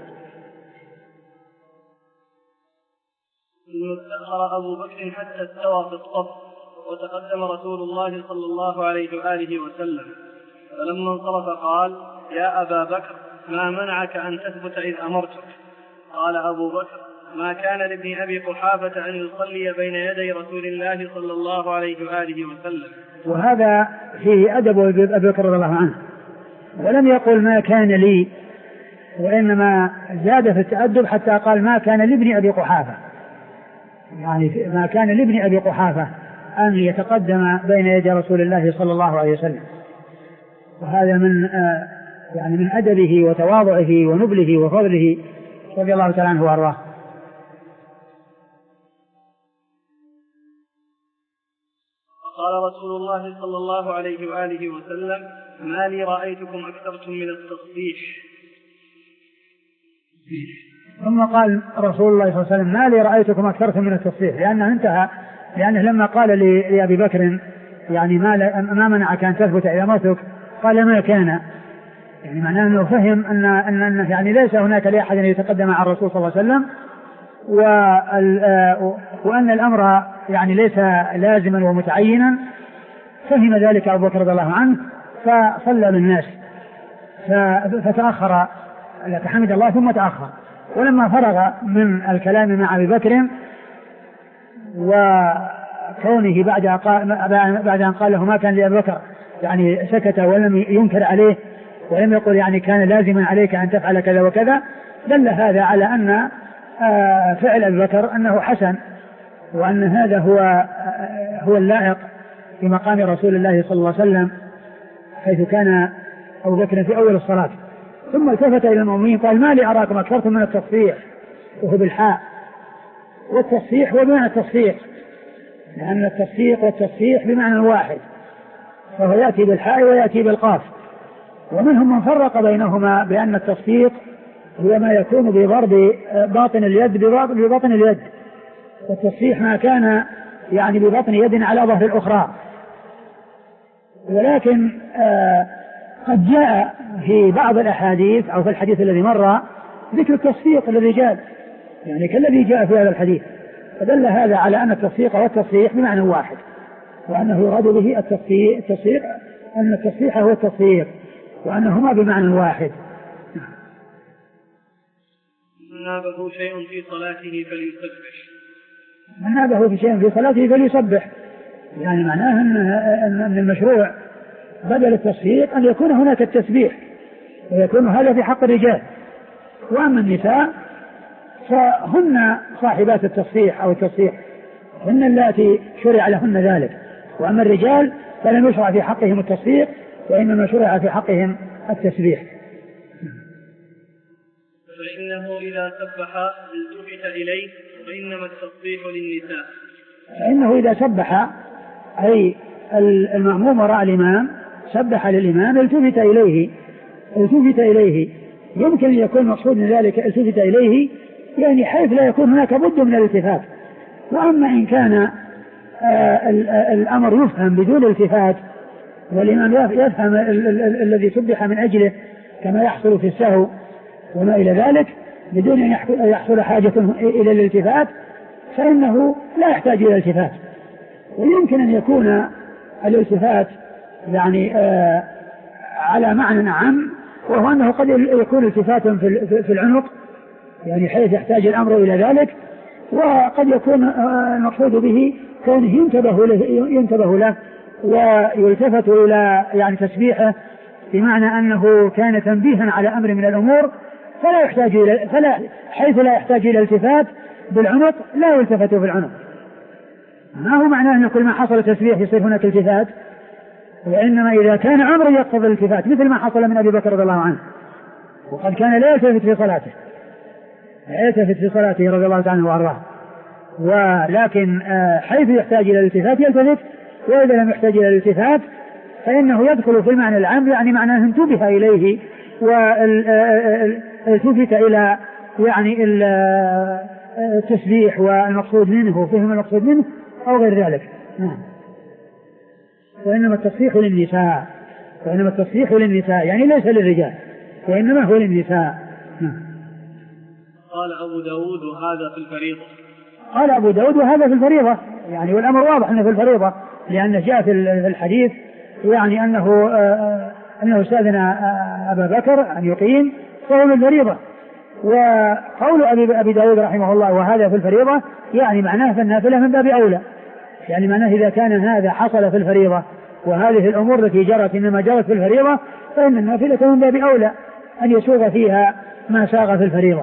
استأخر أبو بكر حتى استوى في الصف وتقدم رسول الله صلى الله عليه وآله وسلم، فلما انصرف قال: يا أبا بكر ما منعك أن تثبت إذ أمرتك؟ قال أبو بكر: ما كان لابن أبي قحافة أن يصلي بين يدي رسول الله صلى الله عليه وآله وسلم. وهذا فيه أدب أبي بكر رضي الله عنه، ولم يقل ما كان لي، وإنما زاد في التأدب حتى قال ما كان لابن أبي قحافة، يعني ما كان لابن أبي قحافة أن يتقدم بين يدي رسول الله صلى الله عليه وسلم. وهذا من آه يعني من أدبه وتواضعه ونبله وفضله رضي الله تعالى عنه وأرضاه. قال رسول الله صلى الله عليه وآله وسلم: ما لي رأيتكم أكثرتم من التصبيح. ثم قال رسول الله صلى الله عليه وسلم ما لي رأيتكم أكثرتم من التصفيح، لأنه انتهى، لأنه لما قال لأبي بكر يعني ما, ما منعك أن تثبت إلى موتك، قال ما كان، يعني معناه أنه فهم أن, أن, أن يعني ليس هناك لأحد يتقدم على الرسول صلى الله عليه وسلم، وأن الأمر يعني ليس لازما ومتعينا. فهم ذلك أبو بكر رضي الله عنه فصلى بالناس فتأخر، فحمد الله ثم تأخر. ولما فرغ من الكلام مع أبي بكر وكونه بعد بعد أن قال له ما كان لأبي بكر يعني سكت ولم ينكر عليه ولم يقل يعني كان لازما عليك أن تفعل كذا وكذا، دل هذا على أن فعل أبي بكر أنه حسن، وأن هذا هو هو اللائق في مقام رسول الله صلى الله عليه وسلم، حيث كان أبو بكر في أول الصلاة. ثم التفت إلى المؤمنين قال ما لي أراكم أكثرتم من التصفيح، وهو بالحاء، والتصفيح هو بمعنى التصفيق، لأن التصفيق والتصفيح بمعنى واحد، فهو يأتي بالحاء ويأتي بالقاف. ومنهم من فرق بينهما بأن التصفيق هو ما يكون بضرب باطن اليد بباطن اليد، والتصفيح ما كان يعني ببطن يد على ظهر الأخرى. ولكن آه قد جاء في بعض الأحاديث أو في الحديث الذي مر ذكر التصفيق للرجال، يعني كالذي جاء في هذا الحديث، فدل هذا على أن التصفيق والتصفيح بمعنى واحد، وأنه يراد به التصفيق, التصفيق أن التصفيح هو التصفيق، وأنهما بمعنى واحد. من نابه شيء في صلاته فليسبح، من نابه في شيء في صلاته فليسبح، يعني معناه أن المشروع بدل التصفيق أن يكون هناك التسبيح، ويكون هذا في حق الرجال. وأما النساء فهن صاحبات التصفيح أو التصفيح، هن اللاتي شرع لهن ذلك. وأما الرجال فلم يشرع في حقهم التصفيق، وإنما شرع في حقهم التسبيح. فإنه إذا سبح التفت إليه، وإنما التصفيح للنساء. فإنه إذا سبح أي المأموم وراء الإمام سبح للإمام التفت إليه، التفت إليه يمكن أن يكون مقصود من ذلك التفت إليه يعني حيث لا يكون هناك بد من الالتفات. وأما إن كان آه الأمر يفهم بدون التفات، والإمام يفهم الذي سبح من أجله كما يحصل في السهو وما إلى ذلك بدون أن يحصل حاجة إلى الالتفات، فإنه لا يحتاج إلى الالتفات. ويمكن أن يكون الالتفات يعني آه على معنى عام، وهو أنه قد يكون التفات في العنق يعني حيث يحتاج الأمر إلى ذلك، وقد يكون المقصود به كونه ينتبه له, ينتبه له ويلتفت إلى يعني تسبيحه، بمعنى أنه كان تنبيها على أمر من الأمور فلا يحتاج إلى فلا حيث لا يحتاج إلى التفات بالعنق لا يلتفت بالعنق. ما هو معناه أن كل ما حصل تسبيح يصير هناك التفات، وإنما إذا كان أمر يقتضي الالتفات، مثل ما حصل من أبي بكر رضي الله عنه، وقد كان لا يلتفت في صلاته لا يلتفت في صلاته رضي الله عنه وأرضاه، ولكن حيث يحتاج إلى الالتفات يلتفت، وإذا لم يحتاج إلى الالتفات فإنه يدخل في المعنى العام، يعني معناه انتبه إليه والتفت إلى يعني التسبيح والمقصود منه فهم المقصود منه أو غير ذلك. وإنما التصفيح للنساء، وإنما التصفيح للنساء يعني ليس للرجال، وإنما هو للنساء. قال أبو داود وهذا في الفريضة. قال أبو داود وهذا في الفريضة، يعني والأمر واضح أنه في الفريضة، لأن جاء في الحديث يعني أنه آه أنه استأذن أبا بكر أن يقيم فهو في الفريضة. وقول أبي, أبي داود رحمه الله وهذا في الفريضة يعني معناه في النافلة من باب أولى، يعني معناه إذا كان هذا حصل في الفريضة وهذه الأمور التي جرت إنما جرت في الفريضة فإن النافلة من باب أولى أن يسوغ فيها ما ساغ في الفريضة.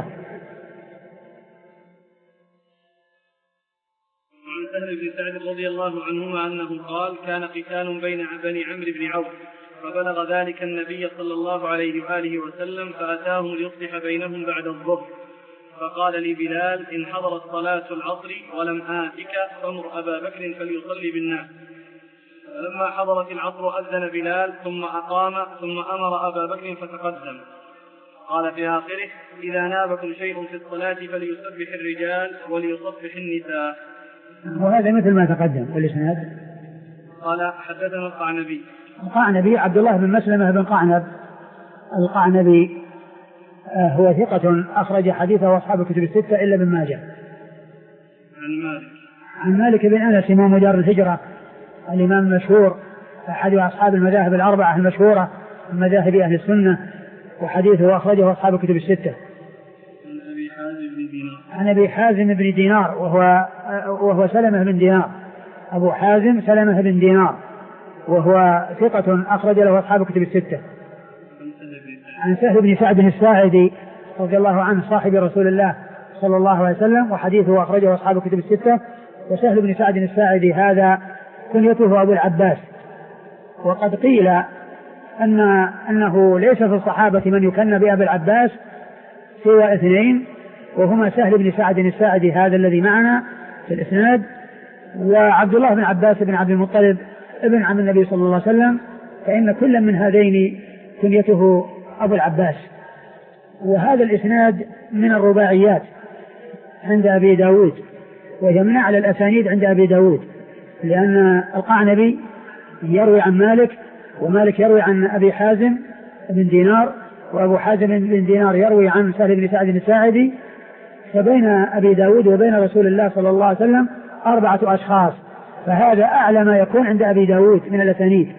عن سهل بن سعد رضي الله عنهما أنه قال كان قتال بين بني عمرو بن عوف فبلغ ذلك النبي صلى الله عليه وآله وسلم فأتاهم ليصلح بينهم بعد الظهر، فقال لي بلال إن حضرت صلاة العصر ولم آتك فامر أبا بكر فليصلي بالناس. فلما حضرت العصر أذن بلال ثم أقام ثم أمر أبا بكر فتقدم. قال في آخره: إذا نابكم شيء في الصلاة فليسبح الرجال وليصبح النساء. وهذا مثل ما تقدم. والإسناد قال: حدثنا القعنبي. القعنبي عبد الله بن مسلمة بن قعنب القعنبي هو ثقة أخرج حديثه أصحاب الكتب الستة إلا ابن ماجه. عن مالك عن مالك بن أنس إمام دار الهجرة الإمام المشهور أحد أصحاب المذاهب الأربعة المشهورة من مذاهب أهل السنة، وحديثه أخرجه أصحاب الكتب الستة. عن أبي حازم بن دينار. عن أبي حازم بن دينار وهو وهو سلمة بن دينار. أبو حازم سلمة بن دينار وهو ثقة أخرج له أصحاب الكتب الستة. عن سهل بن سعد الساعدي رضي الله عنه صاحب رسول الله صلى الله عليه وسلم، وحديثه أخرجه أصحاب الكتب الستة. وسهل بن سعد الساعدي هذا كنيته أبو العباس، وقد قيل أن أنه ليس في الصحابة من يكنى بأبي العباس سوى اثنين، وهما سهل بن سعد الساعدي هذا الذي معنا في الإسناد، وعبد الله بن عباس بن عبد المطلب ابن عم النبي صلى الله عليه وسلم، فإن كل من هذين كنيته أبو العباس. وهذا الإسناد من الرباعيات عند أبي داود، ويمنع على الأسانيد عند أبي داود، لأن القعنبي يروي عن مالك، ومالك يروي عن أبي حازم بن دينار، وأبو حازم بن دينار يروي عن سهل بن سعد الساعدي، فبين أبي داود وبين رسول الله صلى الله عليه وسلم أربعة أشخاص، فهذا أعلى ما يكون عند أبي داود من الأسانيد،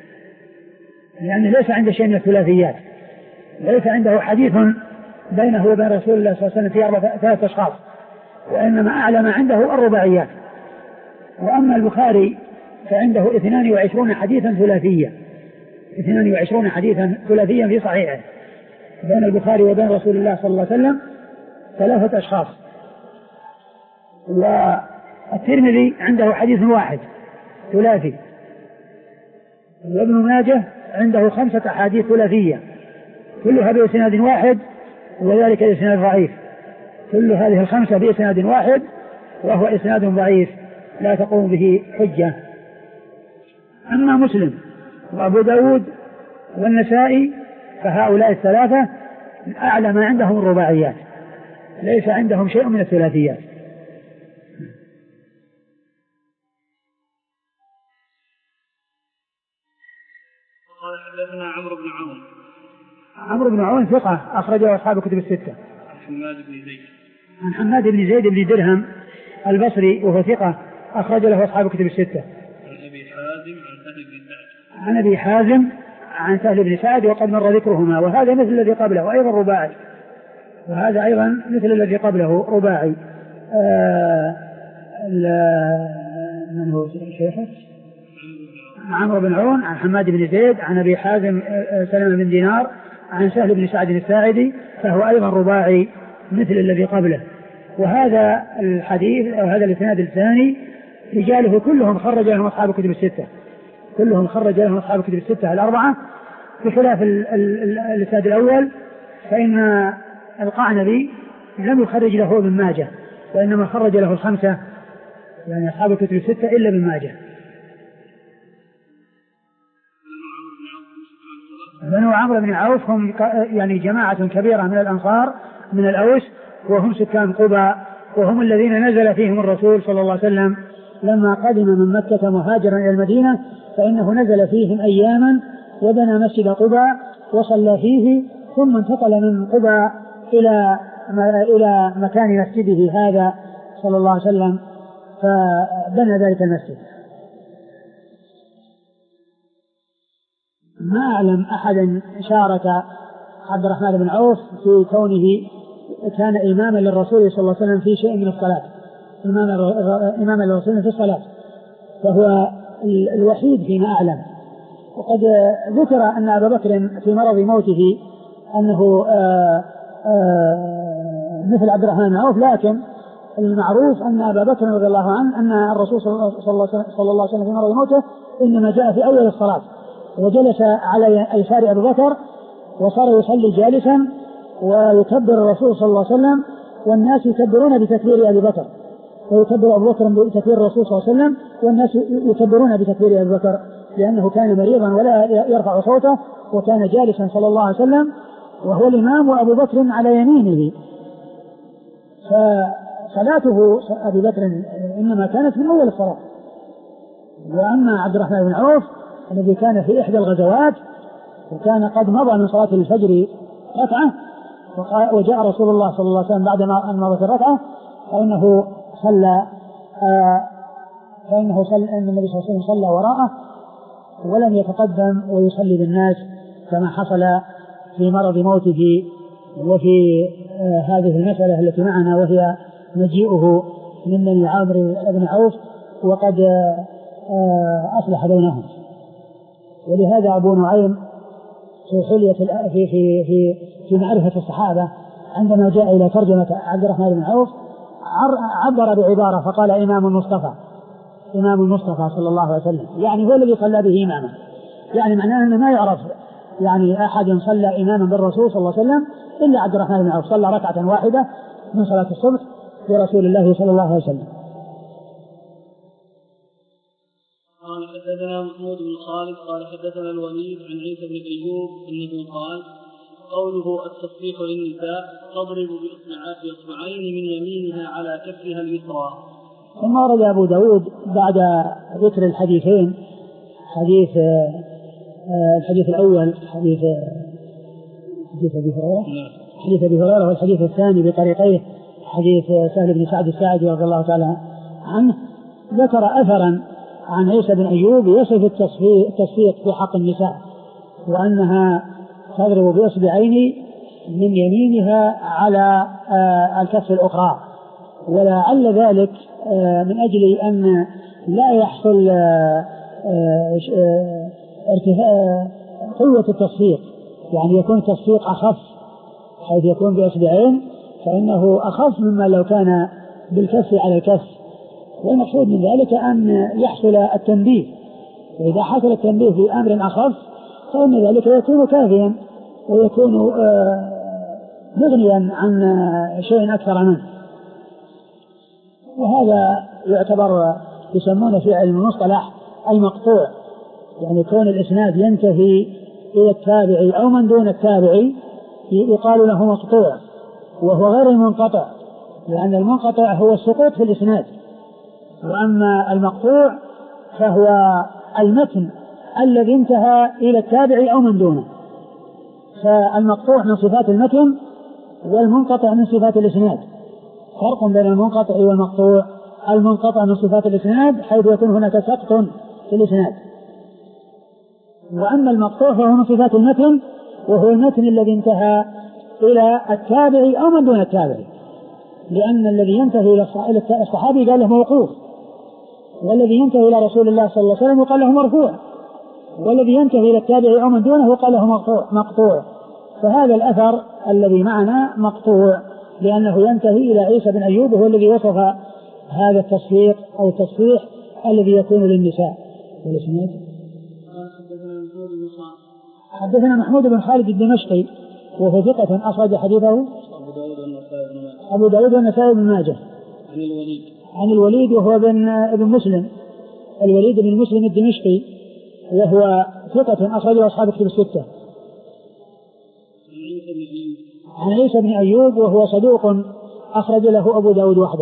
لأنه ليس عنده شيء من الثلاثيات، ليس عنده حديث بينه وبين رسول الله صلى الله عليه وسلم في أربعة ثلاثة أشخاص، وإنما أعلى ما عنده الرباعيات. وأما البخاري فعنده اثنان وعشرون حديثا ثلاثيا، اثنان وعشرون حديثا ثلاثيا في صحيحه، بين البخاري وبين رسول الله صلى الله عليه وسلم ثلاثة أشخاص. والترمذي عنده حديث واحد ثلاثي، وابن ماجه عنده خمسة أحاديث ثلاثية كلها بإسناد واحد، وذلك الإسناد ضعيف، كل هذه الخمسة بإسناد واحد وهو إسناد ضعيف لا تقوم به حجة. أما مسلم وأبو داود والنسائي فهؤلاء الثلاثة أعلى ما عندهم الرباعيات، ليس عندهم شيء من الثلاثيات. قال حدثنا عمرو بن عون. عمرو بن عون ثقة أخرجه أصحاب الكتب الستة. عن حماد بن زيد. عن حماد بن زيد بن درهم البصري وهو ثقة أخرج له أصحاب الكتب الستة. عن أبي حازم عن سهل بن سعد. عن أبي حازم عن سهل بن سعد وقد مر ذكرهما، وهذا مثل الذي قبله وأيضا رباعي، وهذا أيضا مثل الذي قبله رباعي. آه من هو شيخه؟ عمرو بن عون عن حماد بن زيد عن أبي حازم سلمة بن دينار عن سهل بن سعد الساعدي، فهو أيضا رباعي مثل الذي قبله. وهذا الحديث أو هذا الإسناد الثاني رجاله كلهم خرج لهم أصحاب الكتب الستة، كلهم خرج لهم أصحاب الكتب الستة الأربعة، بخلاف الإسناد الأول فإن القعنبي لم يخرج له ابن ماجه، وإنما خرج له الخمسة يعني أصحاب الكتب الستة إلا ابن ماجه. بنو عمرو بن عوف هم يعني جماعة كبيرة من الأنصار من الأوس، وهم سكان قبى، وهم الذين نزل فيهم الرسول صلى الله عليه وسلم لما قدم من مكة مهاجرا إلى المدينة، فإنه نزل فيهم أياما وبنى مسجد قبى وصلى فيه، ثم انتقل من قبى إلى إلى مكان مسجده هذا صلى الله عليه وسلم فبنى ذلك المسجد. ما أعلم أحدا شارك عبد الرحمن بن عوف في كونه كان إماما للرسول صلى الله عليه وسلم في شيء من الصلاة، إماما للرسول في الصلاة، فهو الوحيد فيما أعلم. وقد ذكر أن أبا بكر في مرض موته أنه آآ آآ مثل عبد الرحمن بن عوف، لكن المعروف أن أبا بكر رضي الله عنه أن الرسول صلى الله عليه وسلم في مرض موته إنما جاء في أول الصلاة وجلس على أيسار أبي بكر وصار يصلي جالسا ويكبر الرسول صلى الله عليه وسلم والناس يكبرون بتكبير أبي بكر، ويكبر أبو بكر بتكبير الرسول صلى الله عليه وسلم والناس يكبرون بتكبير أبي بكر، لأنه كان مريضا ولا يرفع صوته وكان جالسا صلى الله عليه وسلم، وهو الإمام وأبو بكر على يمينه، فصلاته أبي بكر إنما كانت من أول الصلاة. وأما عبد الرحمن بن عوف الذي كان في إحدى الغزوات وكان قد مضى من صلاة الفجر ركعة وجاء رسول الله صلى الله عليه وسلم بعد ما مضت الركعة فإنه صلى آه فإنه صلى أن النبي صلى الله عليه وسلم صلى وراءه ولم يتقدم ويصلي بالناس كما حصل في مرض موته وفي آه هذه المسألة التي معنا وهي مجيئه من بني عامر بن عوف وقد آه أصلح بينهم. ولهذا أبو نعيم في حلية في في في في معرفة الصحابة عندما جاء إلى ترجمة عبد الرحمن بن عوف عبر بعبارة فقال إمام المصطفى إمام المصطفى صلى الله عليه وسلم، يعني هو الذي صلى به إماما، يعني معناه أنه ما يعرف يعني أحد صلى إماما بالرسول صلى الله عليه وسلم إلا عبد الرحمن بن عوف، صلى ركعة واحدة من صلاة الصبح برسول الله صلى الله عليه وسلم. قال حدثنا محمود بن خالد قال حدثنا الوليد عن عيسى بن أيوب أنه قال قوله التصفيق للنساء تضرب بإصبعين من يمينها على كفها اليسرى. ثم ورد أبو داود بعد ذكر الحديثين حديث الحديث الأول حديث حديث أبي هريرة حديث أبي هريرة والحديث الثاني بطريقيه حديث سهل بن سعد الساعدي رضي الله تعالى عنه، ذكر أثرا عن عيسى بن أيوب يصف التصفيق في حق النساء وأنها تضرب بإصبعين من يمينها على الكف الأخرى، ولعل ذلك من أجل أن لا يحصل ارتفاع قوة التصفيق، يعني يكون التصفيق أخف حيث يكون بإصبعين فإنه أخف مما لو كان بالكف على الكف، والمقصود من ذلك أن يحصل التنبيه، وإذا حصل التنبيه في أمر أخف فإن ذلك يكون كافيا ويكون مغنيا عن شيء أكثر منه. وهذا يعتبر يسمونه في علم المصطلح المقطوع، يعني كون الإسناد ينتهي إلى التابعي أو من دون التابعي يقال له مقطوع، وهو غير المنقطع، لأن المنقطع هو السقوط في الإسناد، وأما المقطوع فهو المتن الذي انتهى إلى التابعي أو من دونه. فالمقطوع من صفات المتن والمنقطع من صفات الإسناد، فرق بين المنقطع والمقطوع. المنقطع من صفات الإسناد حيث يكون هناك سقط في الإسناد، وأما المقطوع فهو من صفات المتن وهو المتن الذي انتهى إلى التابعي أو من دون التابعي، لأن الذي ينتهي إلى الصحابي قال له موقوف، والذي ينتهي إلى رسول الله صلى الله عليه وسلم قال له مرفوع، والذي ينتهي إلى التابعي أو من دونه قال له مقطوع, مقطوع. فهذا الأثر الذي معنا مقطوع لأنه ينتهي إلى عيسى بن أيوب وهو الذي وصف هذا التصفيق أو التصفيح الذي يكون للنساء. حدثنا محمود بن خالد الدمشقي وهو ثقة أخرج حديثه أبو داود والنسائي بن ماجه. عن الوليد عن الوليد وهو بن ابن مسلم الوليد بن مسلم الدمشقي وهو ثقة أخرج أصحاب كتب الستة. عن عيسى بن أيوب وهو صدوق أخرج له أبو داود وحده.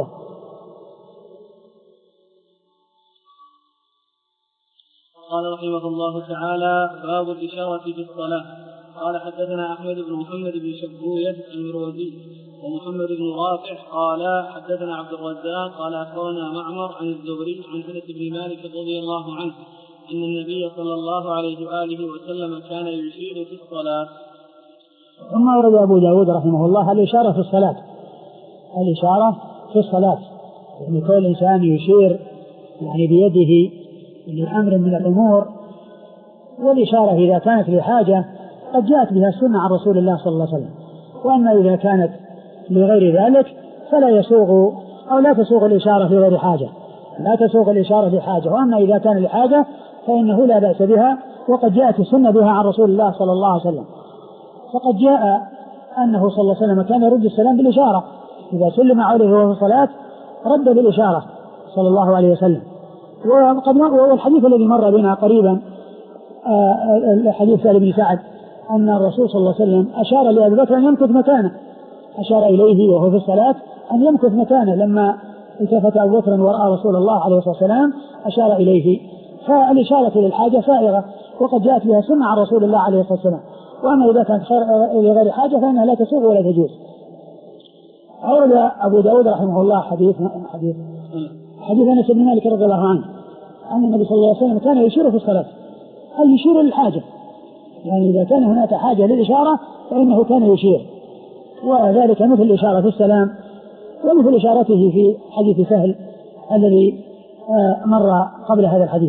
قال رحمه الله تعالى باب الإشارة في الصلاة. قال حدثنا أحمد بن محمد بن شبوية المروزي ومحمد بن رافع قال حدثنا عبد الرزاق قال أخبرنا معمر عن الزهري عن أنس بن مالك رضي الله عنه أن النبي صلى الله عليه وآله وسلم كان يشير في الصلاة. ثم أورد أبو داود رحمه الله الإشارة في الصلاة. الإشارة في الصلاة يعني كل إنسان يشير يعني بيده لأمر من الأمور، والإشارة إذا كانت لحاجة قد جاءت بها السنة عن رسول الله صلى الله عليه وسلم، وأما إذا كانت لغير ذلك فلا يسوغ أو لا تسوغ الإشارة لغير حاجة لا تسوغ الإشارة لحاجة وأما إذا كان لحاجة فإنه لا بأس بها، وقد جاءت السنة بها عن رسول الله صلى الله عليه وسلم. فقد جاء أنه صلى الله عليه وسلم كان يرد السلام بالإشارة، إذا سلم عليه وهو في الصلاة رد بالإشارة صلى الله عليه وسلم. وقد والحديث الذي مر بنا قريبا حديث سهل بن سعد أن الرسول صلى الله عليه وسلم أشار لأبي بكر أن يمكث مكانه، أشار إليه وهو في الصلاة أن يمكث مكانه، لما التفت أبو بكر ورأى رسول الله عليه الصلاة والسلام أشار إليه. فالإشارة للحاجة سائغة وقد جاءت بها سنة عن رسول الله عليه الصلاة والسلام، وأما إذا كانت لغير حاجة فإنها لا تسوغ ولا تجوز. أورد أبو داود رحمه الله حديث حديث حديث أنس بن مالك رضي الله عنه أن النبي صلى الله عليه وسلم كان يشير في الصلاة، هل يشير للحاجة؟ يعني إذا كان هناك حاجة للإشارة فإنه كان يشير، وذلك مثل الإشارة في السلام ومثل إشارته في حديث سهل الذي مر قبل هذا الحديث.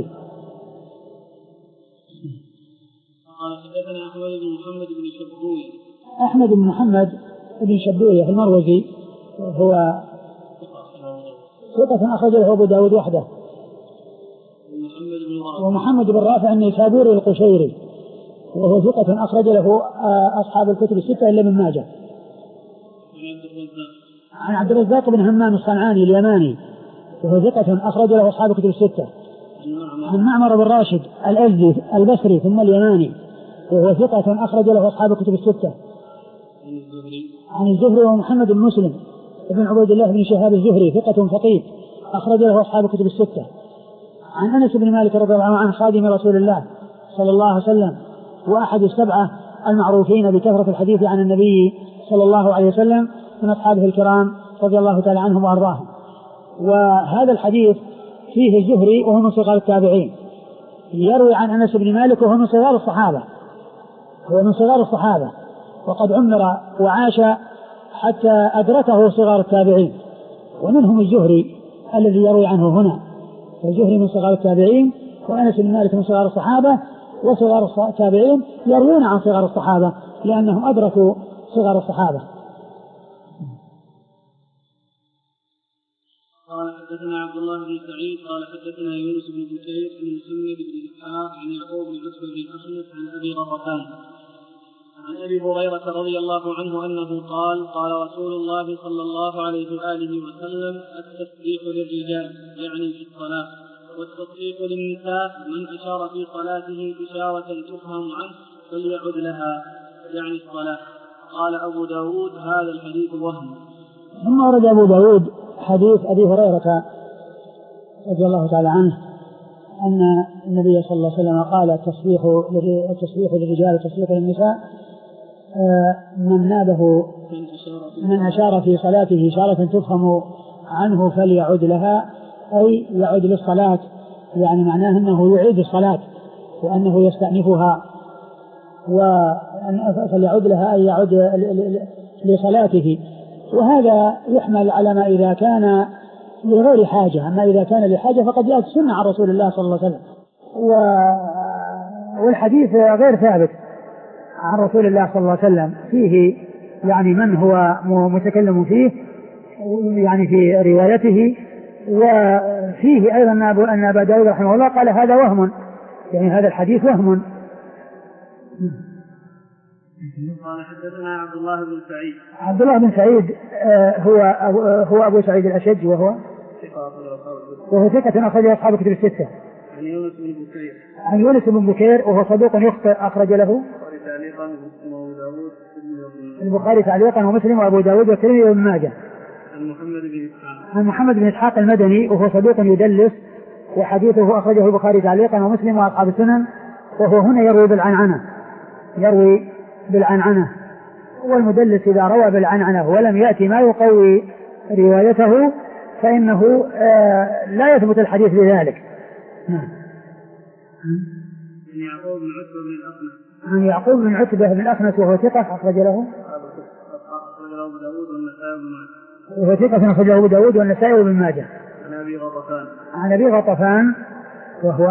قال حدثنا أحمد بن محمد بن شبوية. أحمد بن محمد بن شبوية المروزي هو ثقة أخرج له أبو داود وحده. ومحمد بن رافع النيسابوري القشيري وهو ثقة أخرج له أصحاب الكتب الستة إلا من ماجه. عن عبد الرزاق بن همام الصنعاني اليماني وهو ثقة أخرج له أصحاب الكتب الستة. عن معمر بن راشد الأزدي البصري ثم اليماني وهو ثقة أخرج له أصحاب الكتب الستة. عن الزهري ومحمد بن مسلم ابن عبيد الله بن شهاب الزهري ثقة فقيه أخرج له أصحاب الكتب الستة. عن أنس بن مالك رضي الله عنه خادم رسول الله صلى الله عليه وسلم وأحد السبعة المعروفين بكثرة الحديث عن النبي صلى الله عليه وسلم من أصحابه الكرام رضي الله تعالى عنهم وأرضاهم. وهذا الحديث فيه الزهري وهو من صغار التابعين يروي عن أنس بن مالك وهو من صغار الصحابة هو من صغار الصحابة وقد عمر وعاش حتى أدركه صغار التابعين، ومنهم الزهري الذي يروي عنه هنا. الزهري من صغار التابعين وأنس بن مالك من صغار الصحابة، وصغار التابعين يروون عن صغار الصحابة لأنهم أدركوا صغار الصحابة. قال حدثنا عبد الله بن سعيد قال حدثنا يونس بن بكير بن محمد بن إسحاق عن يعقوب بن عتبة بن أخنس عن أبي غطفان عن أبي هريرة رضي الله عنه أنه قال قال رسول الله صلى الله عليه وآله وسلم التسبيح للرجال يعني في الصلاة، والتصفيق للنساء من أشار في صلاته إشارة تفهم عنه فليعد لها يعني الصلاة. قال أبو داود هذا الحديث وهم. ثم ورد أبو داود حديث أبي هريرة رضي الله تعالى عنه أن النبي صلى الله عليه وسلم قال التصفيح التصفيح للرجال والتصفيح للنساء من نابه من أشار في صلاته إشارة تفهم عنه فليعد لها، أي يعود للصلاة، يعني معناه أنه يعيد الصلاة وأنه يستأنفها، فليعد لها أي يعود لصلاته. وهذا يحمل على ما إذا كان لغير حاجة، أما إذا كان لحاجة فقد جاءت سنة عن رسول الله صلى الله عليه وسلم. والحديث غير ثابت عن رسول الله صلى الله عليه وسلم، فيه يعني من هو متكلم فيه يعني في روايته، وفيه أيضا أن أبا داود رحمه الله قال هذا وهم، يعني هذا الحديث وهم. قال حدثنا عبد الله بن سعيد. عبد الله بن سعيد هو هو أبو سعيد الأشج وهو وهو ثقة أخرج أصحاب الكتب الستة. عن يونس بن بكير. عن يونس بن بكير وهو صدوق يخطئ أخرج له البخاري تعليقا ومسلم وأبو داود والترمذي وابن ماجه. عن محمد بن إسحاق. عن محمد بن إسحاق المدني وهو صدوق يدلس وحديثه أخرجه البخاري تعليقا ومسلم وأصحاب السنن، وهو هنا يروي بالعنعنة يروي بالعنعنة والمدلس إذا روى بالعنعنة ولم يأتي ما يقوي روايته فإنه آه لا يثبت الحديث بذلك. عن يعقوب بن عتبة بن الأخنس. عن يعقوب بن عتبة بن الأخنس وهو ثقة أخرج له أبو داود والنسائي بن ماجه. وهو ثقة أخرج له أبو داود والنسائي وابن ماجه. عن أبي غطفان. عن أبي غطفان وهو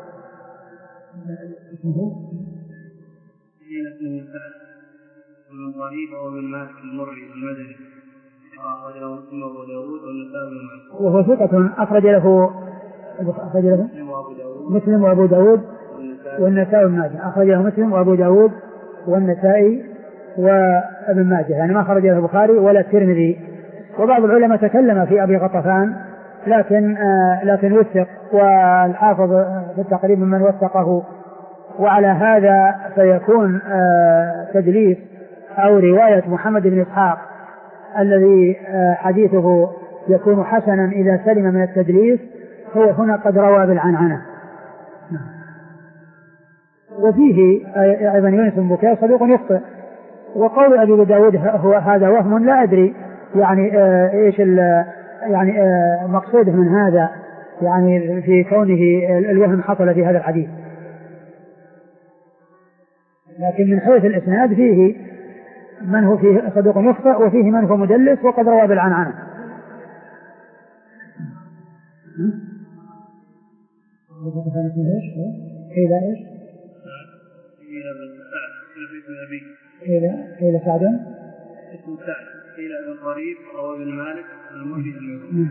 من طريق ومن مالك المري المدني أخرج له أبو داود والنسائي بن ماجه. وهو ثقة أخرج له أخرج له مسلم وأبو داود والنسائي وابن ماجه. أخرج له مسلم وأبو داود والنسائي وابن ماجه، يعني ما خرج له البخاري ولا الترمذي. وبعض العلماء تكلم في أبي غطفان لكن آه لكن وثق، والحافظ في التقريب من وثقه وعلى هذا فيكون آه تدليس أو رواية محمد بن إسحاق الذي آه حديثه يكون حسنا إذا سلم من التدليس هو هنا قد روى بالعنعنة. وفيه أيضا يونس بن بكير صدوق يخطئ. وقول أبي داود هو هذا وهم لا أدري يعني آه إيش يعني آه مقصوده من هذا يعني في كونه الوهم حصل في هذا الحديث. لكن من حيث الإسناد فيه من هو فيه صدوق يخطئ وفيه من هو مدلس وقد روى بالعنعنة. إلى إيش؟ إلى إلى سعد اسم سعد إلى ابن الضريب روى ابن مالك المهدي.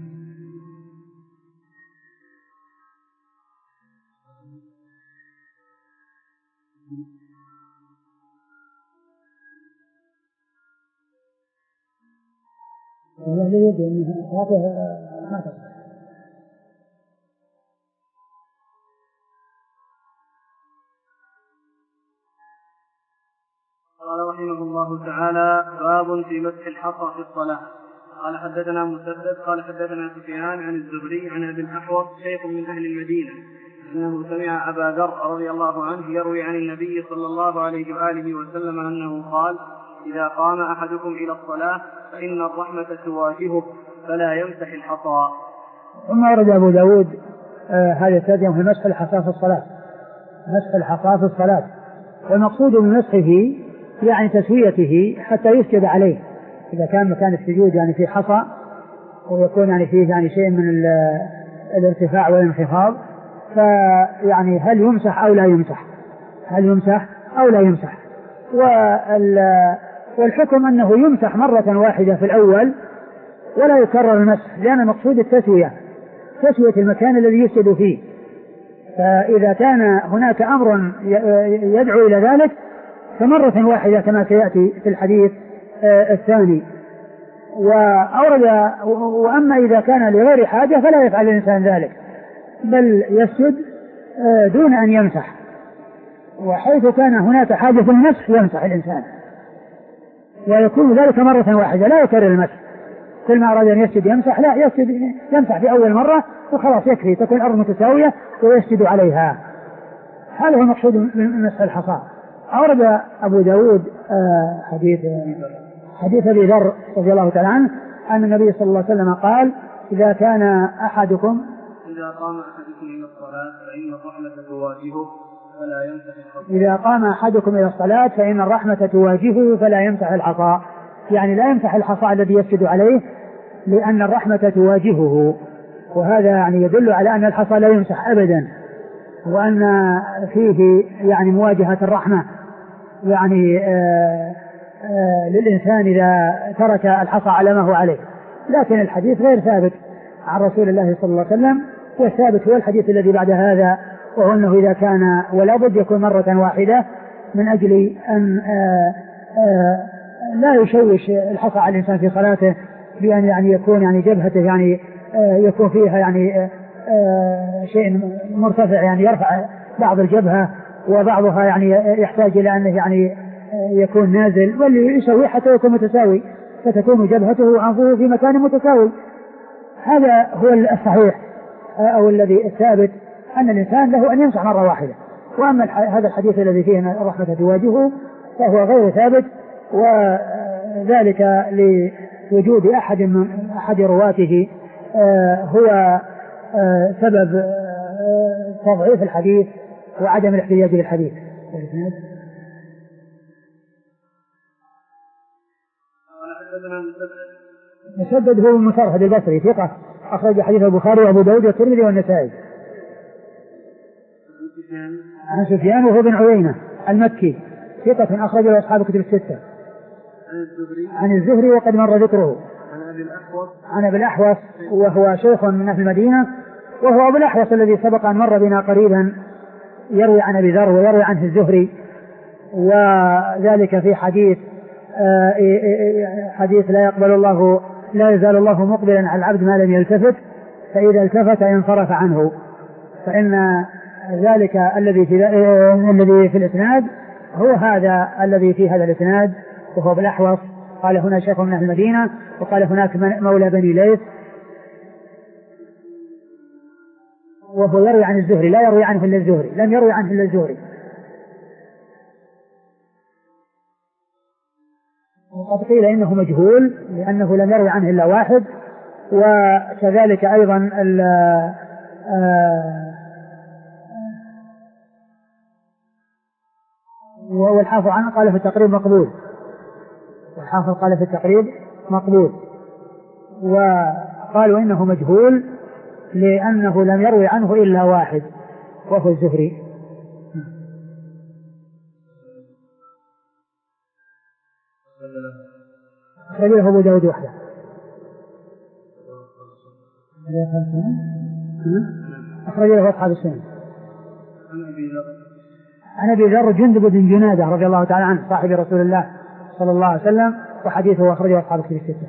والله لا يدري أنها أصابها ما تصح. قال رحمه الله تعالى: باب في مسح الحصى في الصلاة. قال حدثنا مسدد قال حدثنا سفيان عن الزهري عن ابي الاحوص شيخ من اهل المدينه انه سمع ابا ذر رضي الله عنه يروي عن النبي صلى الله عليه واله وسلم انه قال: اذا قام احدكم الى الصلاه فان الرحمه تواجهه فلا يمسح الحصى. ثم ورد ابو داود آه هذا الترجمه في مسح الحصى في الصلاه. مسح الحصى في الصلاه والمقصود بمسحه يعني تسويته حتى يسجد عليه. إذا كان مكان السجود يعني في حصى ويكون يعني فيه يعني شيء من الارتفاع والانخفاض فيعني هل يمسح أو لا يمسح هل يمسح أو لا يمسح. والحكم أنه يمسح مرة واحدة في الأول ولا يكرر المسح لأن مقصود التسوية تسوية المكان الذي يسجد فيه. فإذا كان هناك أمر يدعو إلى ذلك فمرة واحدة كما سيأتي في الحديث آه الثاني. وأورد وأما إذا كان لغير حاجة فلا يفعل الإنسان ذلك بل يسجد آه دون أن يمسح. وحيث كان هناك حاجة في المسح يمسح الإنسان ويكون ذلك مرة واحدة لا يكرر المسح. كل ما أراد أن يسجد يمسح لا يسجد يمسح في أول مرة وخلاص يكفي تكون الأرض متساوية ويسجد عليها. هذا هو المقصود من مسح الحصى. أورد أبو داود آه حديث حديث أبي ذر رضي الله تعالى عنه أن النبي صلى الله عليه وسلم قال: إذا كان أحدكم إذا قام أحدكم إلى الصلاة فإن الرحمة تواجهه فلا يمسح الحصى. إذا قام أحدكم إلى الصلاة فإن الرحمة تواجهه فلا يمسح الحصى. يعني لا يمسح الحصى الذي يسجد عليه لأن الرحمة تواجهه. وهذا يعني يدل على أن الحصى لا يمسح أبدا وأن فيه يعني مواجهة الرحمة يعني آآ آآ للإنسان إذا ترك الحصى على ما هو عليه. لكن الحديث غير ثابت عن رسول الله صلى الله عليه وسلم. والثابت هو الحديث الذي بعد هذا وهو أنه إذا كان ولا بد يكون مرة واحدة من أجل أن آآ آآ لا يشوش الحصى على الإنسان في صلاته بأن يعني يكون يعني جبهته يعني يكون فيها يعني شيء مرتفع يعني يرفع بعض الجبهة وبعضها يعني يحتاج إلى أنه يعني يكون نازل واللي يسوي حتى يكون متساوي فتكون جبهته وأنفه في مكان متساوي. هذا هو الصحيح أو الذي الثابت أن الإنسان له أن يمسح مرة واحدة. وأما هذا الحديث الذي فيه أن الرحمة تواجهه فهو غير ثابت وذلك لوجود أحد من أحد رواته هو سبب تضعيف الحديث وعدم الاحتجاج بالحديث. مسدد هو مسرهد البصري ثقة أخرج حديث البخاري وأبو داود والترمذي والنسائي. عن سفيان وهو بن عيينة المكي ثقة أخرج له أصحاب كتب الستة. عن الزهري وقد مر ذكره. عن أبي الأحوص وهو شيخ من أهل المدينة وهو أبو الأحوص الذي سبق أن مر بنا قريبا يروي عن أبي ذر ويروي عنه الزهري وذلك في حديث حديث لا يقبل الله لا يزال الله مقبلا على العبد ما لم يلتفت فإذا التفت انصرف عنه. فإن ذلك الذي في الذي في الإسناد هو هذا الذي في هذا الإسناد وهو بالأحوص. قال هنا شيخ من أهل المدينة، وقال هناك مولى بني ليث، وهو يروي عن الزهري، لا يروي عنه إلا الزهري، لم يروي عنه إلا الزهري. وقد قيل إنه مجهول لأنه لم يروي عنه إلا واحد. وكذلك أيضا والحافظ عنه قال في التقريب مقبول، والحافظ قال في التقريب مقبول، وقالوا إنه مجهول لأنه لم يروي عنه إلا واحد وهو الزهري. أخرج له أبو داود وحده. أخرج له أصحاب السنن. عن أبي ذر جندب بن جنادة رضي الله تعالى عنه صاحب رسول الله صلى الله عليه وسلم، وحديثه أخرجه أصحاب الكتب الستة.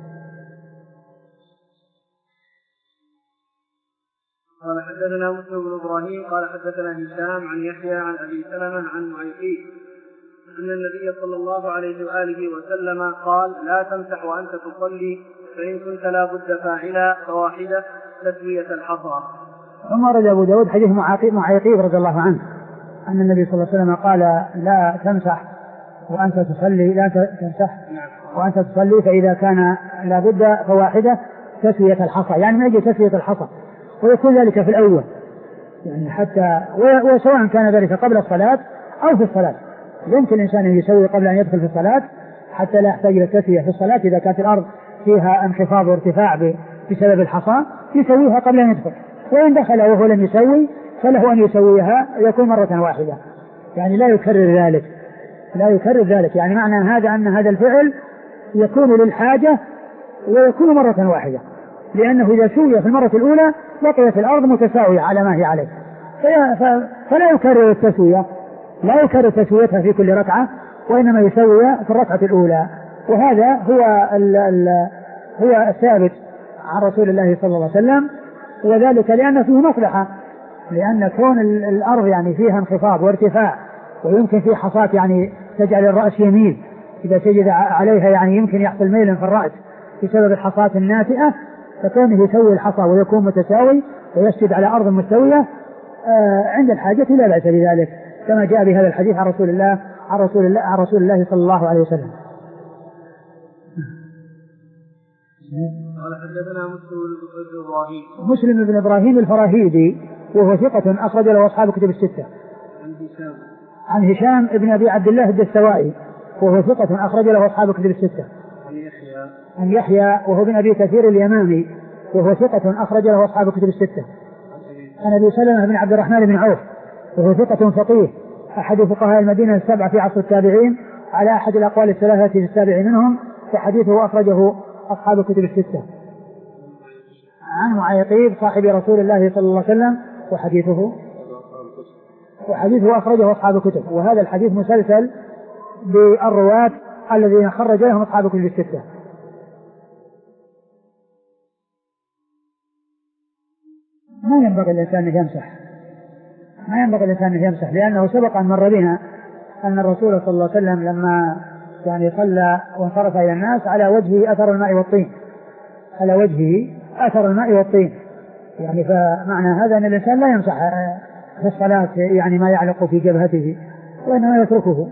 قال حدثنا مسلم بن إبراهيم قال حدثنا هشام عن يحيى عن أبي سلمة عن معيقيب أن النبي صلى الله عليه وآله وسلم قال: لا تمسح وأنت تصلي، فإن كنت لا بد فاعلا فواحدة تسوية الحصى. ثم رد أبو داود حديث معيقيب رضي الله عنه أن النبي صلى الله عليه وسلم قال: لا تمسح وأنت تصلي، لا تمسح وأنت تصلي، فإذا كان لا بد فواحدة تسوية الحصى، يعني ما يجي تسوية الحصى، ويكون ذلك في الأول يعني حتى، وسواء كان ذلك قبل الصلاة أو في الصلاة، يمكن الإنسان أن يسوي قبل أن يدخل في الصلاة حتى لا يحتاج إلى التسوية في الصلاة. إذا كانت الأرض فيها انخفاض وارتفاع بسبب الحصى يسويها قبل أن يدخل، وإن دخل وهو لم يسوي فله أن يسويها يكون مرة واحدة، يعني لا يكرر ذلك لا يكرر ذلك يعني معنى هذا أن هذا الفعل يكون للحاجة ويكون مرة واحدة، لأنه إذا سوي في المرة الأولى بقيت الأرض متساوية على ما هي عليه، فلا يكرر التسوية لا يكرر تسويتها في كل ركعة، وإنما يسوي في الركعة الأولى. وهذا هو ال ال هو الثابت عن رسول الله صلى الله عليه وسلم، وذلك لأن فيه مصلحة، لأن كون الأرض يعني فيها انخفاض وارتفاع، ويمكن فيه حصات يعني تجعل الرأس يميل، إذا سجد عليها يعني يمكن يحصل ميل في الرأس بسبب الحصات الناتئة، فكونه يسوي الحصى ويكون متساوي ويسجد على أرض مستوية عند الحاجة لا بأس بذلك، كما جاء بهذا الحديث عن رسول الله عن رسول الله عن رسول الله صلى الله عليه وسلم. قال حدثنا مسلم بن إبراهيم مسلم بن إبراهيم الفراهيدي وهو ثقة أخرج له أصحاب كتب الستة. عن هشام عن هشام ابن أبي عبد الله الدستوائي وهو ثقة أخرج له أصحاب كتب الستة. عن يحيى عن يحيى وهو ابن أبي كثير اليمامي وهو ثقة أخرج له أصحاب كتب الستة. عن أبي سلمة بن عبد الرحمن بن عوف وهو ثقة فقيه أحد فقهاء المدينة السبعة في عصر التابعين على أحد الأقوال الثلاثة في السابع منهم، وحديثه أخرجه أصحاب الكتب الستة. عن معيقيب صاحب رسول الله صلى الله عليه وسلم وحديثه وحديثه أخرجه أصحاب الكتب، وهذا الحديث مسلسل بالرواة الذين خرج لهم أصحاب الكتب الستة. ما ينبغي الإنسان أن يمسح ما ينبغي الإنسان أن يمسح لأنه سبق أن مر بنا أن الرسول صلى الله عليه وسلم لما يعني صلى وانصرف إلى الناس على وجهه أثر الماء والطين على وجهه أثر الماء والطين يعني فمعنى هذا أن الإنسان لا يمسح في الصلاة يعني ما يعلق في جبهته، وإنما يتركه.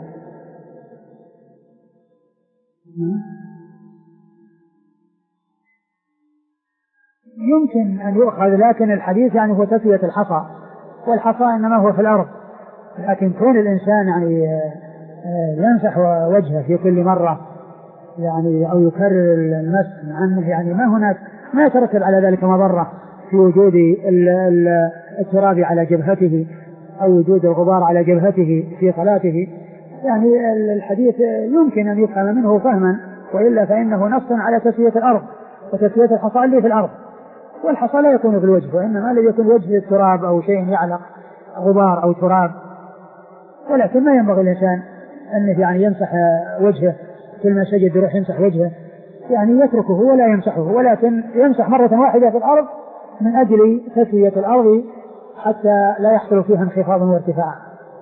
يمكن أن يؤخذ، لكن الحديث يعني هو تسوية الحصى، والحصى إنما هو في الأرض، لكن كون الإنسان يعني يمسح وجهه في كل مرة يعني أو يكرر المسح عنه يعني ما هناك ما يترتب على ذلك مضرة في وجود التراب على جبهته أو وجود الغبار على جبهته في صلاته. يعني الحديث يمكن أن يفهم منه فهما، وإلا فإنه نص على تسوية الأرض وتسوية الحصى اللي في الأرض، والحصى لا يكون في الوجه، وإنما الذي يكون وجه التراب أو شيء يعلق غبار أو تراب. ولكن ما ينبغي الإنسان أنه يعني يمسح وجهه كل ما سجد يروح يمسح وجهه، يعني يتركه ولا يمسحه، ولكن يمسح مرة واحدة في الأرض من أجل تسوية الأرض حتى لا يحصل فيها انخفاض وارتفاع.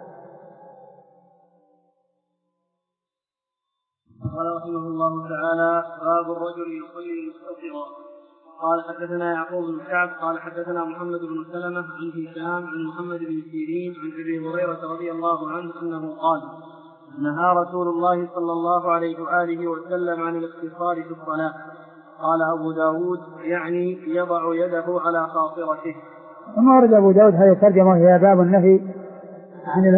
قال رحمه الله تعالى: باب الرجل يصلي مستترا. قال حدثنا يعقوب بن كعب قال حدثنا محمد بن سلمة عن هشام عن محمد بن سيرين عن ابي هريرة رضي الله عنه انه قال: نهى رسول الله صلى الله عليه واله وسلم عن الاقتصار في الصلاة. قال ابو داود: يعني يضع يده على خاصرته. ثم ورد ابو داود هذه الترجمة وهي باب النهي عن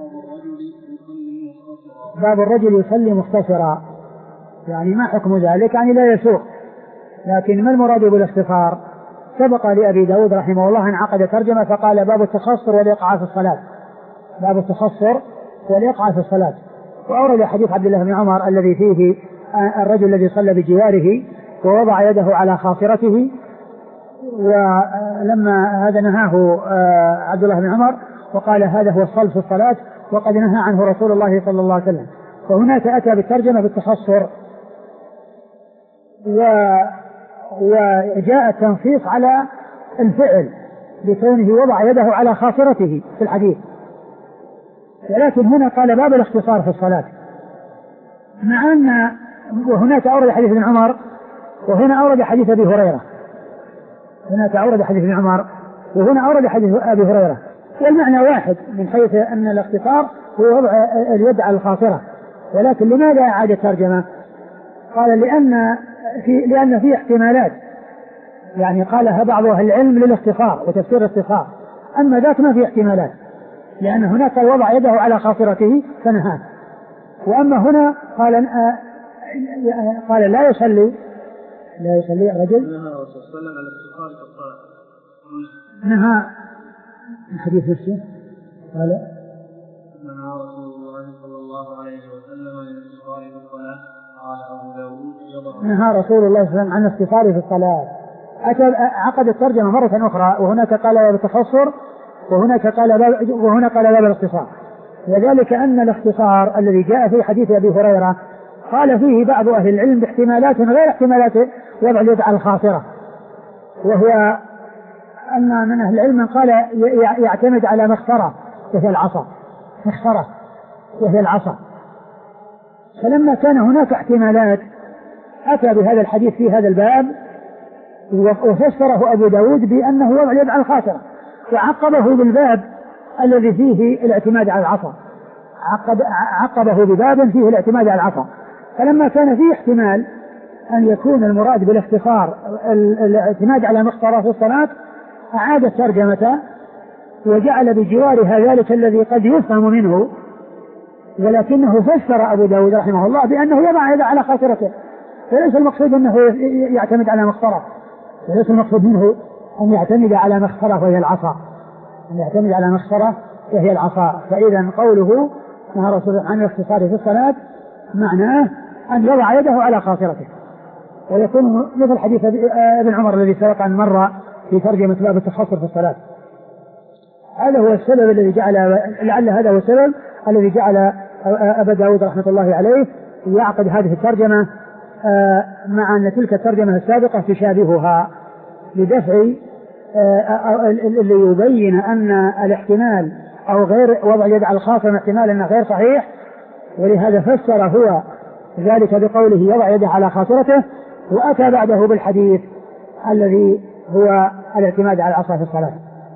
باب الرجل يصلي مختصرا، يعني ما حكم ذلك؟ يعني لا يسوق، لكن ما المراد بالاختصار؟ سبق لأبي داود رحمه الله أن عقد ترجمة فقال: باب التخصر والإيقاع في الصلاة، باب التخصر والإيقاع في الصلاة. وأورد حديث عبد الله بن عمر الذي فيه الرجل الذي صلى بجواره ووضع يده على خاصرته، ولما هذا نهاه عبد الله بن عمر وقال: هذا هو الصلب في الصلاة وقد نهى عنه رسول الله صلى الله عليه وسلم. فهناك أتى بالترجمة بالتخصر، و... وجاء التنصيص على الفعل بكونه وضع يده على خاصرته في الحديث، ولكن هنا قال باب الاختصار في الصلاة، مع أن وهناك أورد حديث ابن عمر وهنا أورد حديث أبي هريرة، هناك أورد حديث ابن عمر وهنا أورد حديث أبي هريرة، والمعنى واحد من حيث أن الاختصار هو وضع اليد على الخاصرة. ولكن لماذا أعاد الترجمة؟ قال لأن في لأن في احتمالات، يعني قالها بعض أهل العلم للاختصار وتفسير الاختصار، أما ذاك ما في احتمالات، لأن هناك وضع يده على خاصرته فنهاه، وأما هنا قال قال لا يصلي لا يصلي الرجل. نهى الرسول صلى الله عليه وسلم على الاختصار في الصلاة. نهى الحديث نفسه قال: نهى رسول الله صلى الله عليه وسلم عن الاختصار في الصلاة. قال أبو داود: نهى رسول الله صلى الله عليه وسلم عن الاختصار في الصلاة. عقد الترجمة مرة أخرى، وهناك قال باب التخصر وهناك قال باب وهنا قال باب الاختصار، وذلك أن الاختصار الذي جاء في حديث أبي هريرة قال فيه بعض أهل العلم باحتمالات غير احتمالات وضع اليد على الخاصرة، وهو أن من أهل العلم من قال يعتمد على مخصرة وهي العصا، مخصرة وهي العصا. فلما كان هناك احتمالات أتى بهذا الحديث في هذا الباب وفسره أبو داود بأنه وضع اليد على الخاصرة، وعقبه بالباب الذي فيه الاعتماد على العصا، عقب عقبه بباب فيه الاعتماد على العصا. فلما كان فيه احتمال أن يكون المراد بالاختصار الاعتماد على مخصرة في الصلاة أعاد الترجمة وجعل بجوارها ذلك الذي قد يفهم منه، ولكنه فسر أبو داود رحمه الله بأنه يضع يده على خاصرته، فليس المقصود أنه يعتمد على مخصرة، وليس المقصود منه أن يعتمد على مخصرة وهي العصا، أن يعتمد على مخصرة وهي العصا. فإذا قوله نهى رسول الله عن الاختصار في الصلاة معناه أن يضع يده على خاصرته، ويكون مثل حديث ابن عمر الذي سبق أن مر في ترجمة باب التخصر في الصلاة. هذا هو السبب الذي جعل لعل هذا هو السبب الذي جعل أبا داود رحمة الله عليه يعقد هذه الترجمة مع أن تلك الترجمة السابقة تشابهها، لدفع اللي يبين أن الاحتمال أو غير وضع يد على الخاصر احتمال أنه غير صحيح، ولهذا فسر هو ذلك بقوله يضع يده على خاصرته، وأتى بعده بالحديث الذي هو الاعتماد على العصا في الصلاة.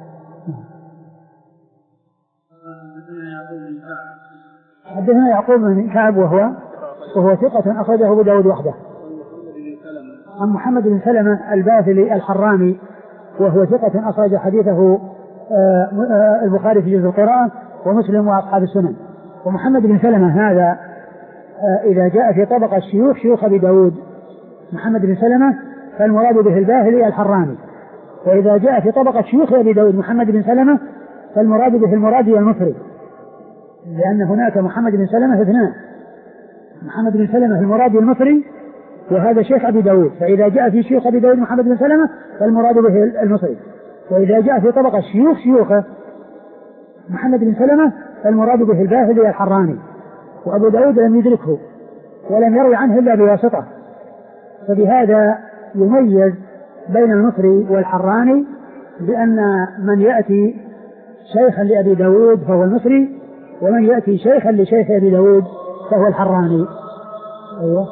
حدثنا يعقوب بن كعب وهو وهو ثقة أخرجه أبو داود وحده. عن محمد بن سلمة الباثلي الحراني وهو ثقة أخرج حديثه البخاري في جزء القراءة ومسلم وأصحاب السنن. ومحمد بن سلمة هذا إذا جاء في طبقة الشيوخ شيوخ أبي داود محمد بن سلمة فالمراد به الباهلي الحراني، وإذا جاء في طبقة شيوخ أبي داود محمد بن سلمة فالمراد به المرادي المصري، لأن هناك محمد بن سلمة اثنان، محمد بن سلمة المرادي المصري وهذا شيخ أبي داود، فإذا جاء في شيوخ أبي داود محمد بن سلمة فالمراد به المصري، وإذا جاء في طبقة شيوخ شيوخه محمد بن سلمة فالمراد به الباهلي الحراني، وأبو داود لم يدركه ولم يروي عنه إلا بواسطة، فبهذا يميز بين المصري والحراني بأن من يأتي شيخا لأبي داود فهو المصري، ومن يأتي شيخا لشيخ أبي داود فهو الحراني. أيوة.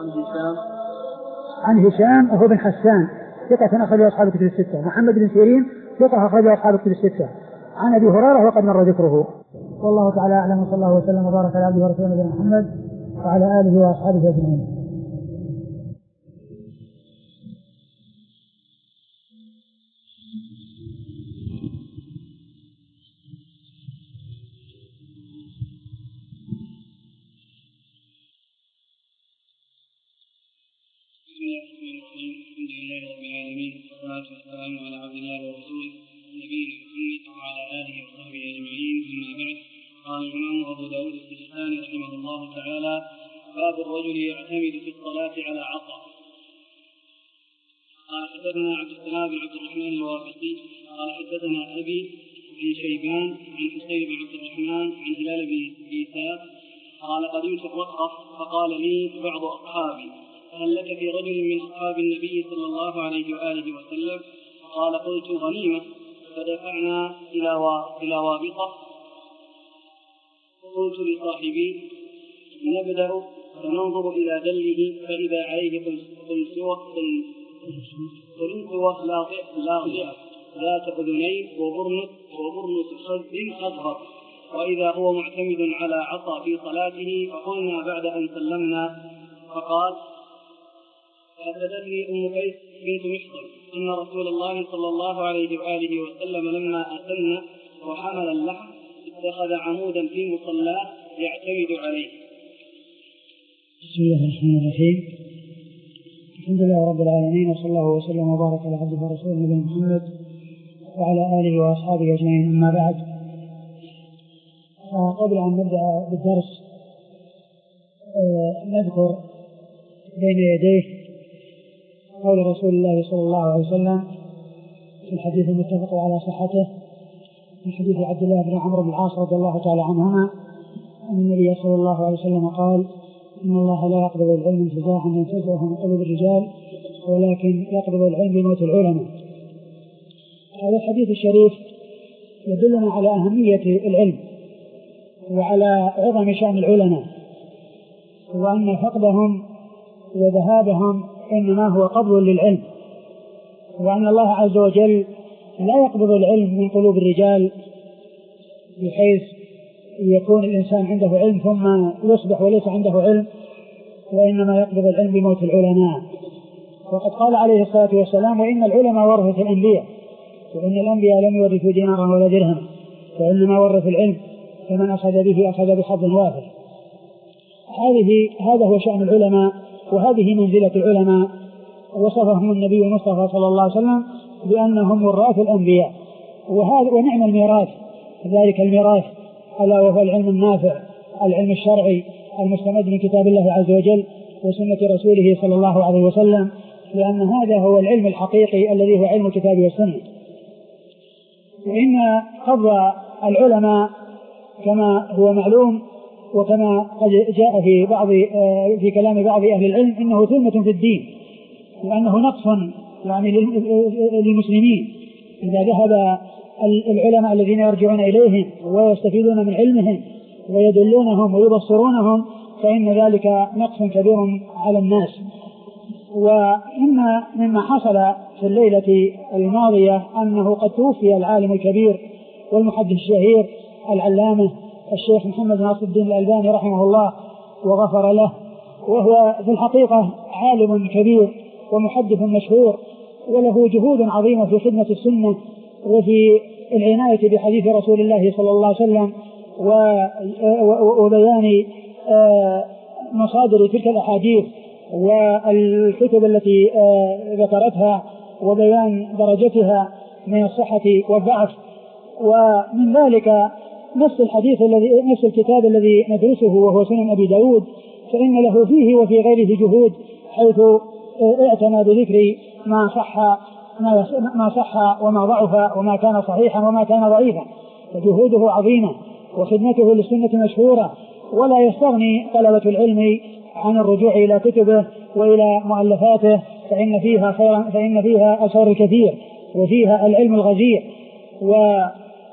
عن هشام وهو بن حسان ثقة أخرجه أصحاب الكتب الستة. محمد بن سيرين ثقة أخرجه أصحاب الكتب الستة. عن أبي هريرة وقد مر ذكره. والله تعالى أعلم، وصلى الله وسلم وبارك على عبده ورسوله نبينا محمد وعلى آله وأصحابه أجمعين. الحمد لله رب العالمين، والصلاة والسلام على عبد الله ورسوله نبينا محمد وعلى آله وصحبه أجمعين. أما بعد، قال الإمام أبو داود السجستاني رحمه الله تعالى: باب الرجل يعتمد في الصلاة على عصا. قال حدثنا عبد السلام بن عبد الرحمن الواسطي قال حدثنا أبي بن شيبان عن حسين بن عبد الرحمن عن هلال بن عيسى قال قدمت الرقة فقال لي بعض أصحابي: هل لك في رجل من أصحاب النبي صلى الله عليه وآله وسلم؟ قال: قلت: غنيمة. فدفعنا إلى إلى وابطة. قلت لصاحبي: نبدأ فننظر إلى دله فإذا عليه قلنسوة لاغئة ذات أذنين وبرنس خد أصغر، وإذا هو معتمد على عصا في صلاته. فقلنا بعد أن سلمنا، فقال: حدثتني أم قيس بنت محصن أن رسول الله صلى الله عليه وآله وسلم لما أتم وحمل اللحم اتخذ عمودا في مصلاه يعتمد عليه. بسم الله الرحمن الرحيم. الحمد لله رب العالمين، وصلى الله وسلم وبارك على عبده ورسوله نبينا محمد وعلى آله وأصحابه أجمعين. أما بعد، قبل أن نبدأ بالدرس نذكر بين يديه قول رسول الله صلى الله عليه وسلم في الحديث المتفق على صحته من حديث عبد الله بن عمرو بن العاص رضي الله تعالى عنهما أن النبي صلى الله عليه وسلم قال: إن الله لا يقبض العلم انتزاعا ينتزعه من قلوب الرجال، ولكن يقبض العلم بموت العلماء. هذا الحديث الشريف يدلنا على أهمية العلم وعلى عظم شأن العلماء، وأن فقدهم وذهابهم إنما هو قبض للعلم، وأن الله عز وجل لا يقبض العلم من قلوب الرجال بحيث يكون الإنسان عنده علم ثم يصبح وليس عنده علم، وإنما يقبض العلم بموت العلماء. وقد قال عليه الصلاة والسلام: وإن العلماء ورثة الأنبياء، وإن الأنبياء لم يورثوا دينارا ولا درهما، وإنما ورثوا العلم، فمن أخذ به أخذ بحظ وافر. هذه هذا هو شأن العلماء، وهذه منزلة العلماء. وصفهم النبي المصطفى صلى الله عليه وسلم بأنهم وراث الأنبياء، وهذا ونعم الميراث، ذلك الميراث ألا وهو العلم النافع، العلم الشرعي المستمد من كتاب الله عز وجل وسنة رسوله صلى الله عليه وسلم، لأن هذا هو العلم الحقيقي الذي هو علم الكتاب والسنة. وإن قبض العلماء كما هو معلوم وكما قد جاء في بعض في كلام بعض أهل العلم إنه ثلمة في الدين، وأنه نقص يعني للمسلمين إذا ذهب العلماء الذين يرجعون إليهم ويستفيدون من علمهم ويدلونهم ويبصرونهم، فإن ذلك نقص كبير على الناس. وإن مما حصل في الليلة الماضية أنه قد توفي العالم الكبير والمحدث الشهير العلامة الشيخ محمد ناصر الدين الألباني رحمه الله وغفر له، وهو في الحقيقة عالم كبير ومحدث مشهور، وله جهود عظيمة في خدمة السنة وفي العناية بحديث رسول الله صلى الله عليه وسلم وبيان مصادر تلك الأحاديث والكتب التي ذكرتها وبيان درجتها من الصحة والضعف. ومن ذلك نفس الحديث الذي نفس الكتاب الذي ندرسه وهو سنن أبي داود، فإن له فيه وفي غيره جهود، حيث اعتنى بذكر ما صح ما صح وما ضعف وما كان صحيحا وما كان ضعيفا، فجهوده عظيمة وخدمته للسنة مشهورة، ولا يستغني طلبة العلم عن الرجوع إلى كتبه وإلى مؤلفاته، فإن فيها خيرا فإن فيها الخير الكثير وفيها العلم الغزير.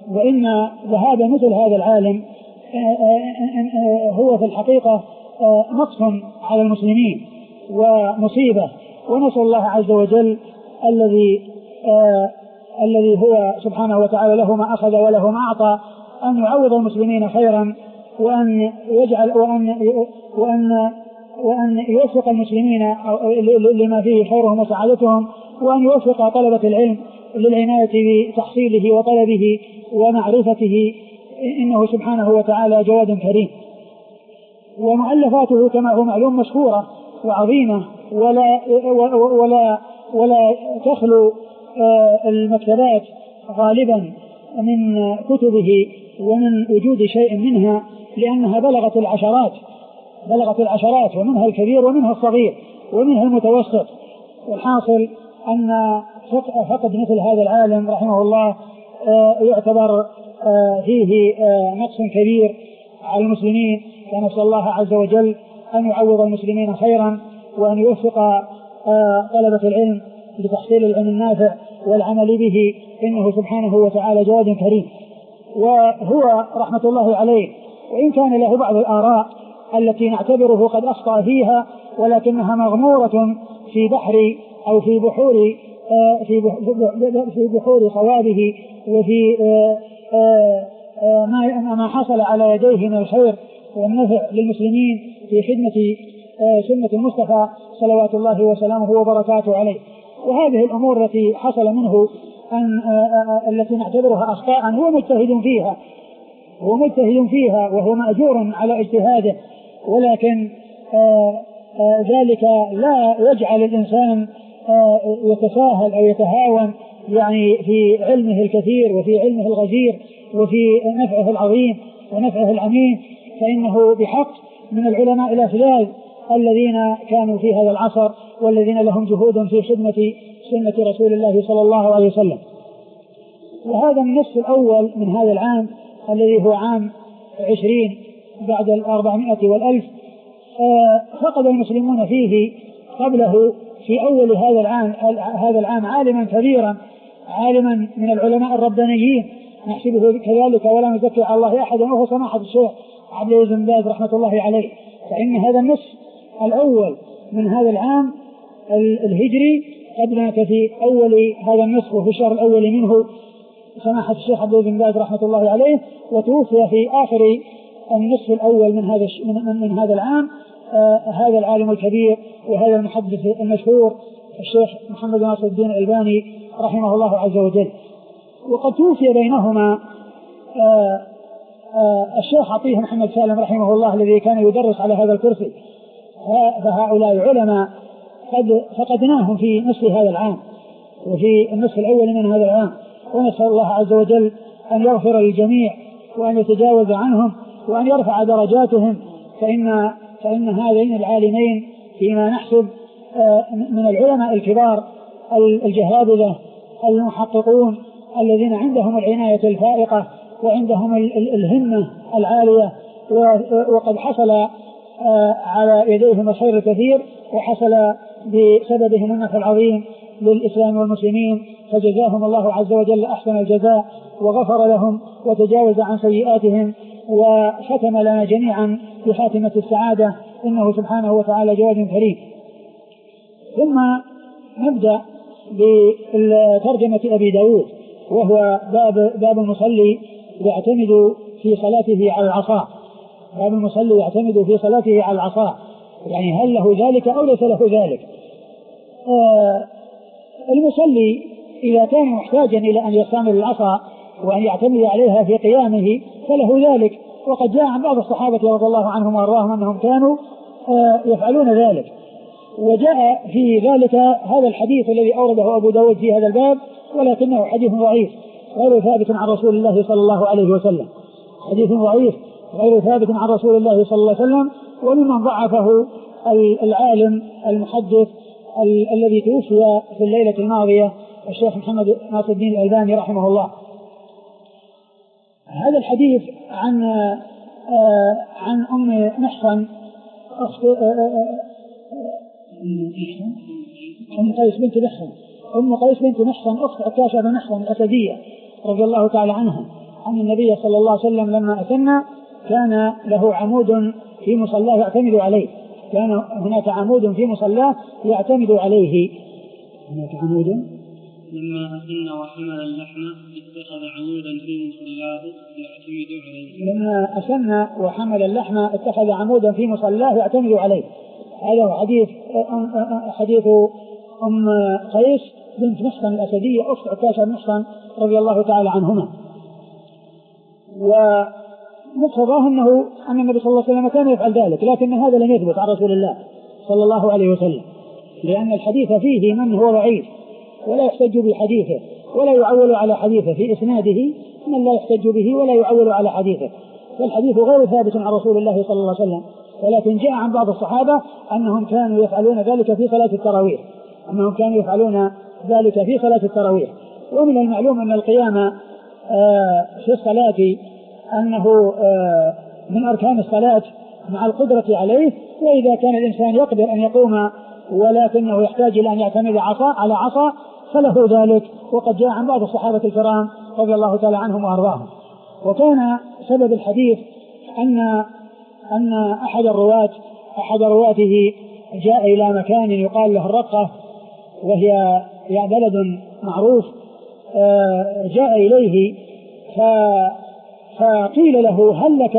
وإن ذهاب مثل هذا العالم هو في الحقيقة نقص على المسلمين ومصيبة، ونسأل الله عز وجل الذي آه الذي هو سبحانه وتعالى له ما أخذ وله ما أعطى أن يعوض المسلمين خيرا، وأن يجعل وأن وأن وأن يوفق المسلمين لما فيه خيرهم وسعادتهم، وأن يوفق طلبة العلم للعناية بتحصيله وطلبه ومعرفته، إنه سبحانه وتعالى جواد كريم. ومؤلفاته كما هو معلوم مشهورة وعظيمة، ولا ولا ولا تخلو المكتبات غالبا من كتبه ومن وجود شيء منها، لأنها بلغت العشرات بلغت العشرات ومنها الكبير ومنها الصغير ومنها المتوسط. والحاصل أن فقد مثل هذا العالم رحمه الله يعتبر فيه نقص كبير على المسلمين، فنسأل الله عز وجل أن يعوض المسلمين خيرا، وأن يوفق طلبة العلم لتحصيل العلم النافع والعمل به، إنه سبحانه وتعالى جواد كريم. وهو رحمة الله عليه وإن كان له بعض الآراء التي نعتبره قد أخطأ فيها، ولكنها مغمورة في بحر أو في بحور في بحور صوابه، وفي ما حصل على يديه من الخير والنفع للمسلمين في خدمة سنة المصطفى صلوات الله وسلامه وبركاته عليه. وهذه الأمور التي حصل منه أن التي نعتبرها أخطاء هو مجتهد فيها هو مجتهد فيها وهو مأجور على اجتهاده، ولكن ذلك لا يجعل الإنسان يتساهل أو يتهاون يعني في علمه الكثير وفي علمه الغزير وفي نفعه العظيم ونفعه العميم، فإنه بحق من العلماء الأفذاذ الذين كانوا في هذا العصر والذين لهم جهود في خدمة سنة رسول الله صلى الله عليه وسلم. وهذا النصف الأول من هذا العام الذي هو عام عشرين بعد الأربعمائة والألف، فقد المسلمون فيه قبله في أول هذا العام هذا العام عالما كبيرا، عالما من العلماء الربانيين نحسبه كذلك ولا نزكي على الله أحدا، وهو سماحة الشيخ عبد العزيز بن باز رحمة الله عليه. فإن هذا النصف الأول من هذا العام الهجري قد مات في أول هذا النصف وفي الشهر الأول منه سماحة الشيخ عبد العزيز بن باز رحمة الله عليه، وتوفي في آخر النصف الأول من هذا من, من هذا العام آه هذا العالم الكبير وهذا المحدث المشهور الشيخ محمد ناصر الدين الألباني رحمه الله عز وجل. وقد توفي بينهما آه آه الشيخ عطيه محمد سالم رحمه الله الذي كان يدرس على هذا الكرسي. فهؤلاء العلماء قد فقدناهم في نصف هذا العام وفي النصف الأول من هذا العام، ونسأل الله عز وجل أن يغفر للجميع وأن يتجاوز عنهم وأن يرفع درجاتهم، فإن فإن هذين العالمين فيما نحسب من العلماء الكبار الجهابذة المحققون الذين عندهم العناية الفائقة وعندهم الهمة العالية، وقد حصل على يديهم الخير الكثير وحصل بسببهم النفع العظيم للإسلام والمسلمين، فجزاهم الله عز وجل أحسن الجزاء وغفر لهم وتجاوز عن سيئاتهم وختم لنا جميعا بخاتمة السعادة، إنه سبحانه وتعالى جواد كريم. ثم نبدأ بترجمة أبي داود، وهو باب, باب المصلي يعتمد في صلاته على العصا. باب المصلي يعتمد في صلاته على العصا، يعني هل له ذلك أو ليس له ذلك. آه المصلي إذا كان محتاجا إلى أن يستعمل العصا وأن يعتمد عليها في قيامه فله ذلك، وقد جاء عن بعض الصحابة رضي الله عنهم وأرضاهم أنهم كانوا آه يفعلون ذلك. وجاء في ذلك هذا الحديث الذي أورده أبو داود في هذا الباب، ولكنه حديث ضعيف غير ثابت عن رسول الله صلى الله عليه وسلم، حديث ضعيف غير ثابت عن رسول الله صلى الله عليه وسلم. وممن ضعفه العالم المحدث الذي توفي في الليلة الماضية الشيخ محمد ناصر الدين الألباني رحمه الله. هذا الحديث عن عن أم محصن أخت أم قيس بنت محصن أم قيس بنت محصن أخت عكاشة بن محصن الأسدية رضي الله تعالى عنها أن النبي صلى الله عليه وسلم لما أتنا كان له عمود في مصلاه يعتمد عليه، كان هناك عمود في مصلاه يعتمد عليه. هناك عمود لما أسن وحمل اللحم اتخذ عمودا في مصلاه يعتمد عليه. لما أسن وحمل اللحم اتخذ عمودا في مصلاه يعتمد عليه. هذا هو حديث حديث أم قيس بنت محصن الأسدية أخت عكاشة بن محصن رضي الله تعالى عنهما. ومقتضاه أنه أن النبي صلى الله عليه وسلم كان يفعل ذلك، لكن هذا لم يثبت عن رسول الله صلى الله عليه وسلم، لأن الحديث فيه من هو ضعيف ولا يحتج بحديثه ولا يعول على حديثه، في إسناده من لا يحتج به ولا يعول على حديثه، فالحديث غير ثابت عن رسول الله صلى الله عليه وسلم. ولكن جاء عن بعض الصحابة أنهم كانوا يفعلون ذلك في صلاة التراويح، أنهم كانوا يفعلون ذلك في صلاة التراويح. ومن المعلوم أن القيام في الصلاة أنه من أركان الصلاة مع القدرة عليه، وإذا كان الإنسان يقدر أن يقوم ولكنه يحتاج إلى أن يعتمد عصا على عصا فله ذلك، وقد جاء عن بعض الصحابة الكرام رضي الله تعالى عنهم وأرضاهم. وكان سبب الحديث أن أن أحد الرواة أحد رواته جاء إلى مكان يقال له الرقة، وهي يعني بلد معروف، جاء إليه فقيل له هل لك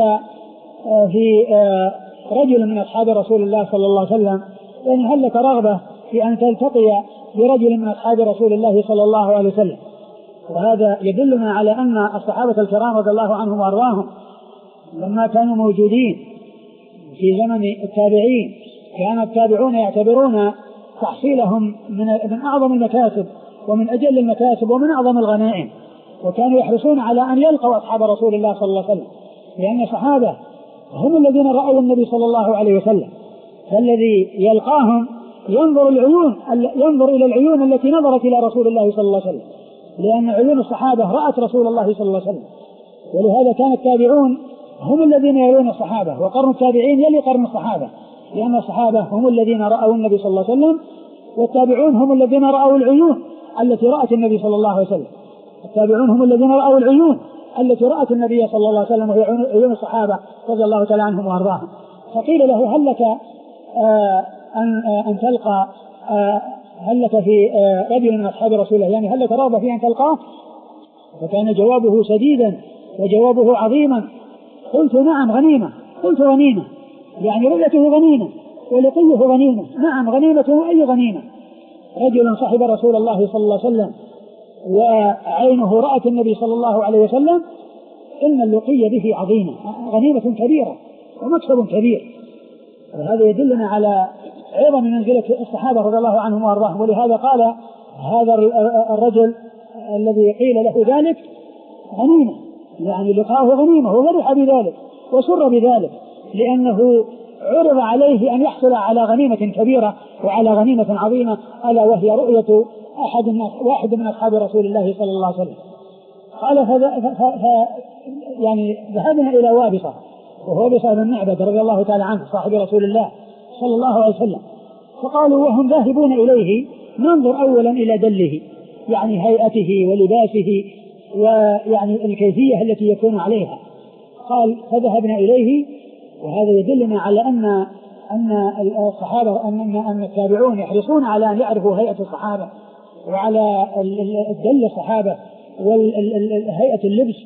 في رجل من أصحاب رسول الله صلى الله عليه وسلم، يعني هل لك رغبة في أن تلتقي برجل من أصحاب رسول الله صلى الله عليه وسلم؟ وهذا يدلنا على أن الصحابة الكرام رضي الله عنهم وأرضاهم لما كانوا موجودين في زمن التابعين كان التابعون يعتبرون تحصيلهم من من أعظم المكاسب ومن أجل المكاسب ومن أعظم الغنائم، وكانوا يحرصون على أن يلقوا أصحاب رسول الله صلى الله عليه وسلم، لأن الصحابة هم الذين رأوا النبي صلى الله عليه وسلم، فالذي يلقاهم ينظر العيون ينظر إلى العيون التي نظرت إلى رسول الله صلى الله عليه وسلم، لأن عيون الصحابة رأت رسول الله صلى الله عليه وسلم. ولهذا كان التابعون هم الذين يرون الصحابة، وقرن التابعين يلي قرن الصحابة، لأن الصحابة هم الذين رأوا النبي صلى الله عليه وسلم، والتابعون هم الذين رأوا العيون التي رأت النبي صلى الله عليه وسلم. التابعون هم الذين رأوا العيون التي رأت النبي صلى الله عليه وسلم، وهي عيون الصحابة رضي الله تعالى عنهم وأرضاهم. فقيل له هل لك آه أن, آه أن تلقى آه هل لك في آه رجل من أصحاب رسول الله، يعني هل لك رغبة في أن تلقاه؟ فكان جوابه سديدا وجوابه عظيما. قلت نعم غنيمة، قلت غنيمة، يعني رؤيته غنيمة ولقيه غنيمة. نعم غنيمة، أي غنيمة؟ رجل صاحب رسول الله صلى الله عليه وسلم وعينه رأت النبي صلى الله عليه وسلم، إن اللقي به عظيمة، غنيمة كبيرة ومكسب كبير. وهذا يدلنا على عظم منزلة الصحابة رضي الله عنهم وأرضاهم. ولهذا قال هذا الرجل الذي قيل له ذلك غنيمة، يعني لقاه غنيمة، وفرح بذلك وسر بذلك، لأنه عرض عليه أن يحصل على غنيمة كبيرة وعلى غنيمة عظيمة، ألا وهي رؤية أحد الناس واحد من أصحاب رسول الله صلى الله عليه وسلم. قال ف... ف... ف... يعني ذهبنا إلى وابصة، وهو وابصة بن معبد رضي الله تعالى عنه صاحب رسول الله صلى الله عليه وسلم، فقالوا وهم ذاهبون إليه ننظر أولا إلى دله، يعني هيئته ولباسه ويعني الكيفية التي يكون عليها. قال فذهبنا إليه، وهذا يدلنا على أن أن الصحابة أن أن التابعون يحرصون على أن يعرفوا هيئة الصحابة وعلى الدل الصحابة وهيئة اللبس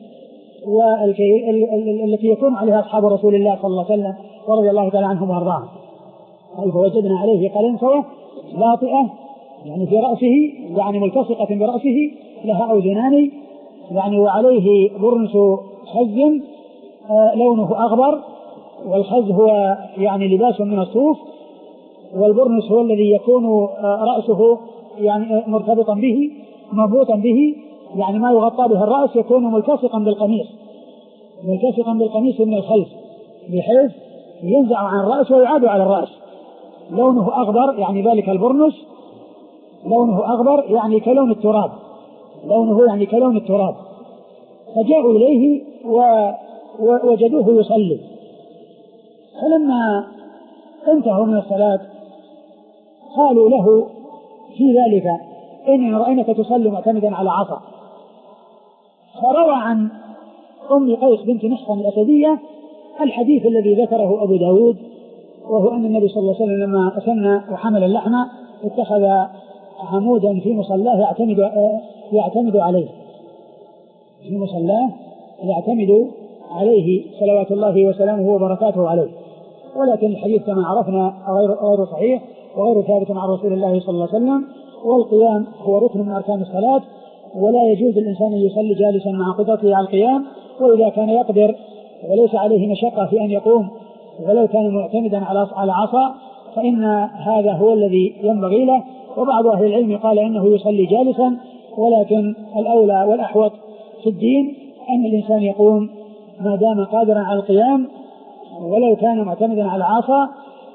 والتي يكون عليها أصحاب رسول الله صلى الله عليه وسلم ورضي الله تعالى عنهم وأرضاهم. فوجدنا عليه قلنسوة لاطئة، يعني في رأسه، يعني ملتصقة برأسه، لها أذنان، يعني وعليه برنس خز لونه أخضر، والخز هو يعني لباس من الصوف، والبرنس هو الذي يكون رأسه يعني مرتبطا به مربوطا به، يعني ما يغطى به الرأس يكون ملتصقا بالقميص ملتصقا بالقميص من الخلف، بحيث ينزع عن الرأس ويعاد على الرأس. لونه أخضر، يعني ذلك البرنس لونه أخضر يعني كلون التراب لونه يعني كلون التراب. فجاءوا إليه ووجدوه يصلي، فلما انتهوا من الصلاة قالوا له في ذلك إننا رأيناك تصلي معتمدا على عصا. فروى عن أم قيس بنت محصن الأسدية الحديث الذي ذكره أبو داود، وهو أن النبي صلى الله عليه وسلم لما أسن وحمل اللحم اتخذ عمودا في مصلاه يعتمد, يعتمد عليه في مصلاه يعتمد عليه صلوات الله وسلامه وبركاته عليه. ولكن الحديث كما عرفنا غير, غير صحيح وغير ثابت عن رسول الله صلى الله عليه وسلم. والقيام هو ركن من أركان الصلاة، ولا يجوز للإنسان أن يصلي جالسا مع قدرته على القيام، وإذا كان يقدر وليس عليه مشقة في أن يقوم ولو كان معتمدا على عصا فإن هذا هو الذي ينبغي له. وبعض أهل العلم قال إنه يصلي جالسا، ولكن الأولى والأحوط في الدين أن الإنسان يقوم ما دام قادرا على القيام ولو كان معتمدا على عصا،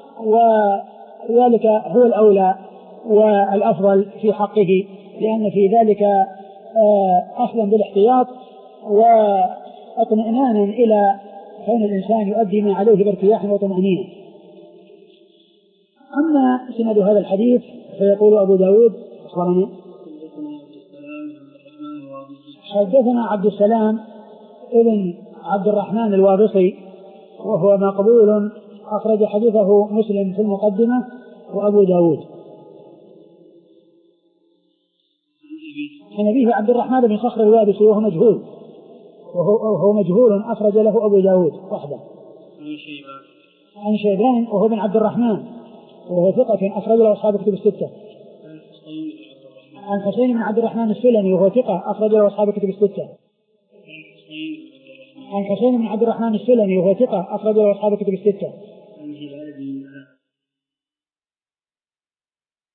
وذلك هو الأولى والأفضل في حقه، لأن في ذلك أخذا بالاحتياط واطمئنانا إلى كون الإنسان يؤدي ما عليه بارتياح وطمأنينة. أما سند هذا الحديث فيقول أبو داود أخبرنا حدثنا عبد السلام ابن عبد الرحمن الوابصي وهو مقبول أخرج حديثه مسلم في المقدمة وأبو داود. عن أبيه عبد الرحمن بن صخر الوابصي وهو مجهول وهو مجهول أخرج له أبو داود وحده. عن شيبان وهو بن عبد الرحمن وهو ثقة أخرج له أصحاب كتب الستة. عن حسين بن عبد الرحمن السلمي وهو ثقة أخرج له أصحاب كتب الستة. عن حسين بن عبد الرحمن السلمي وهو ثقة أخرج له أصحاب كتب الستة.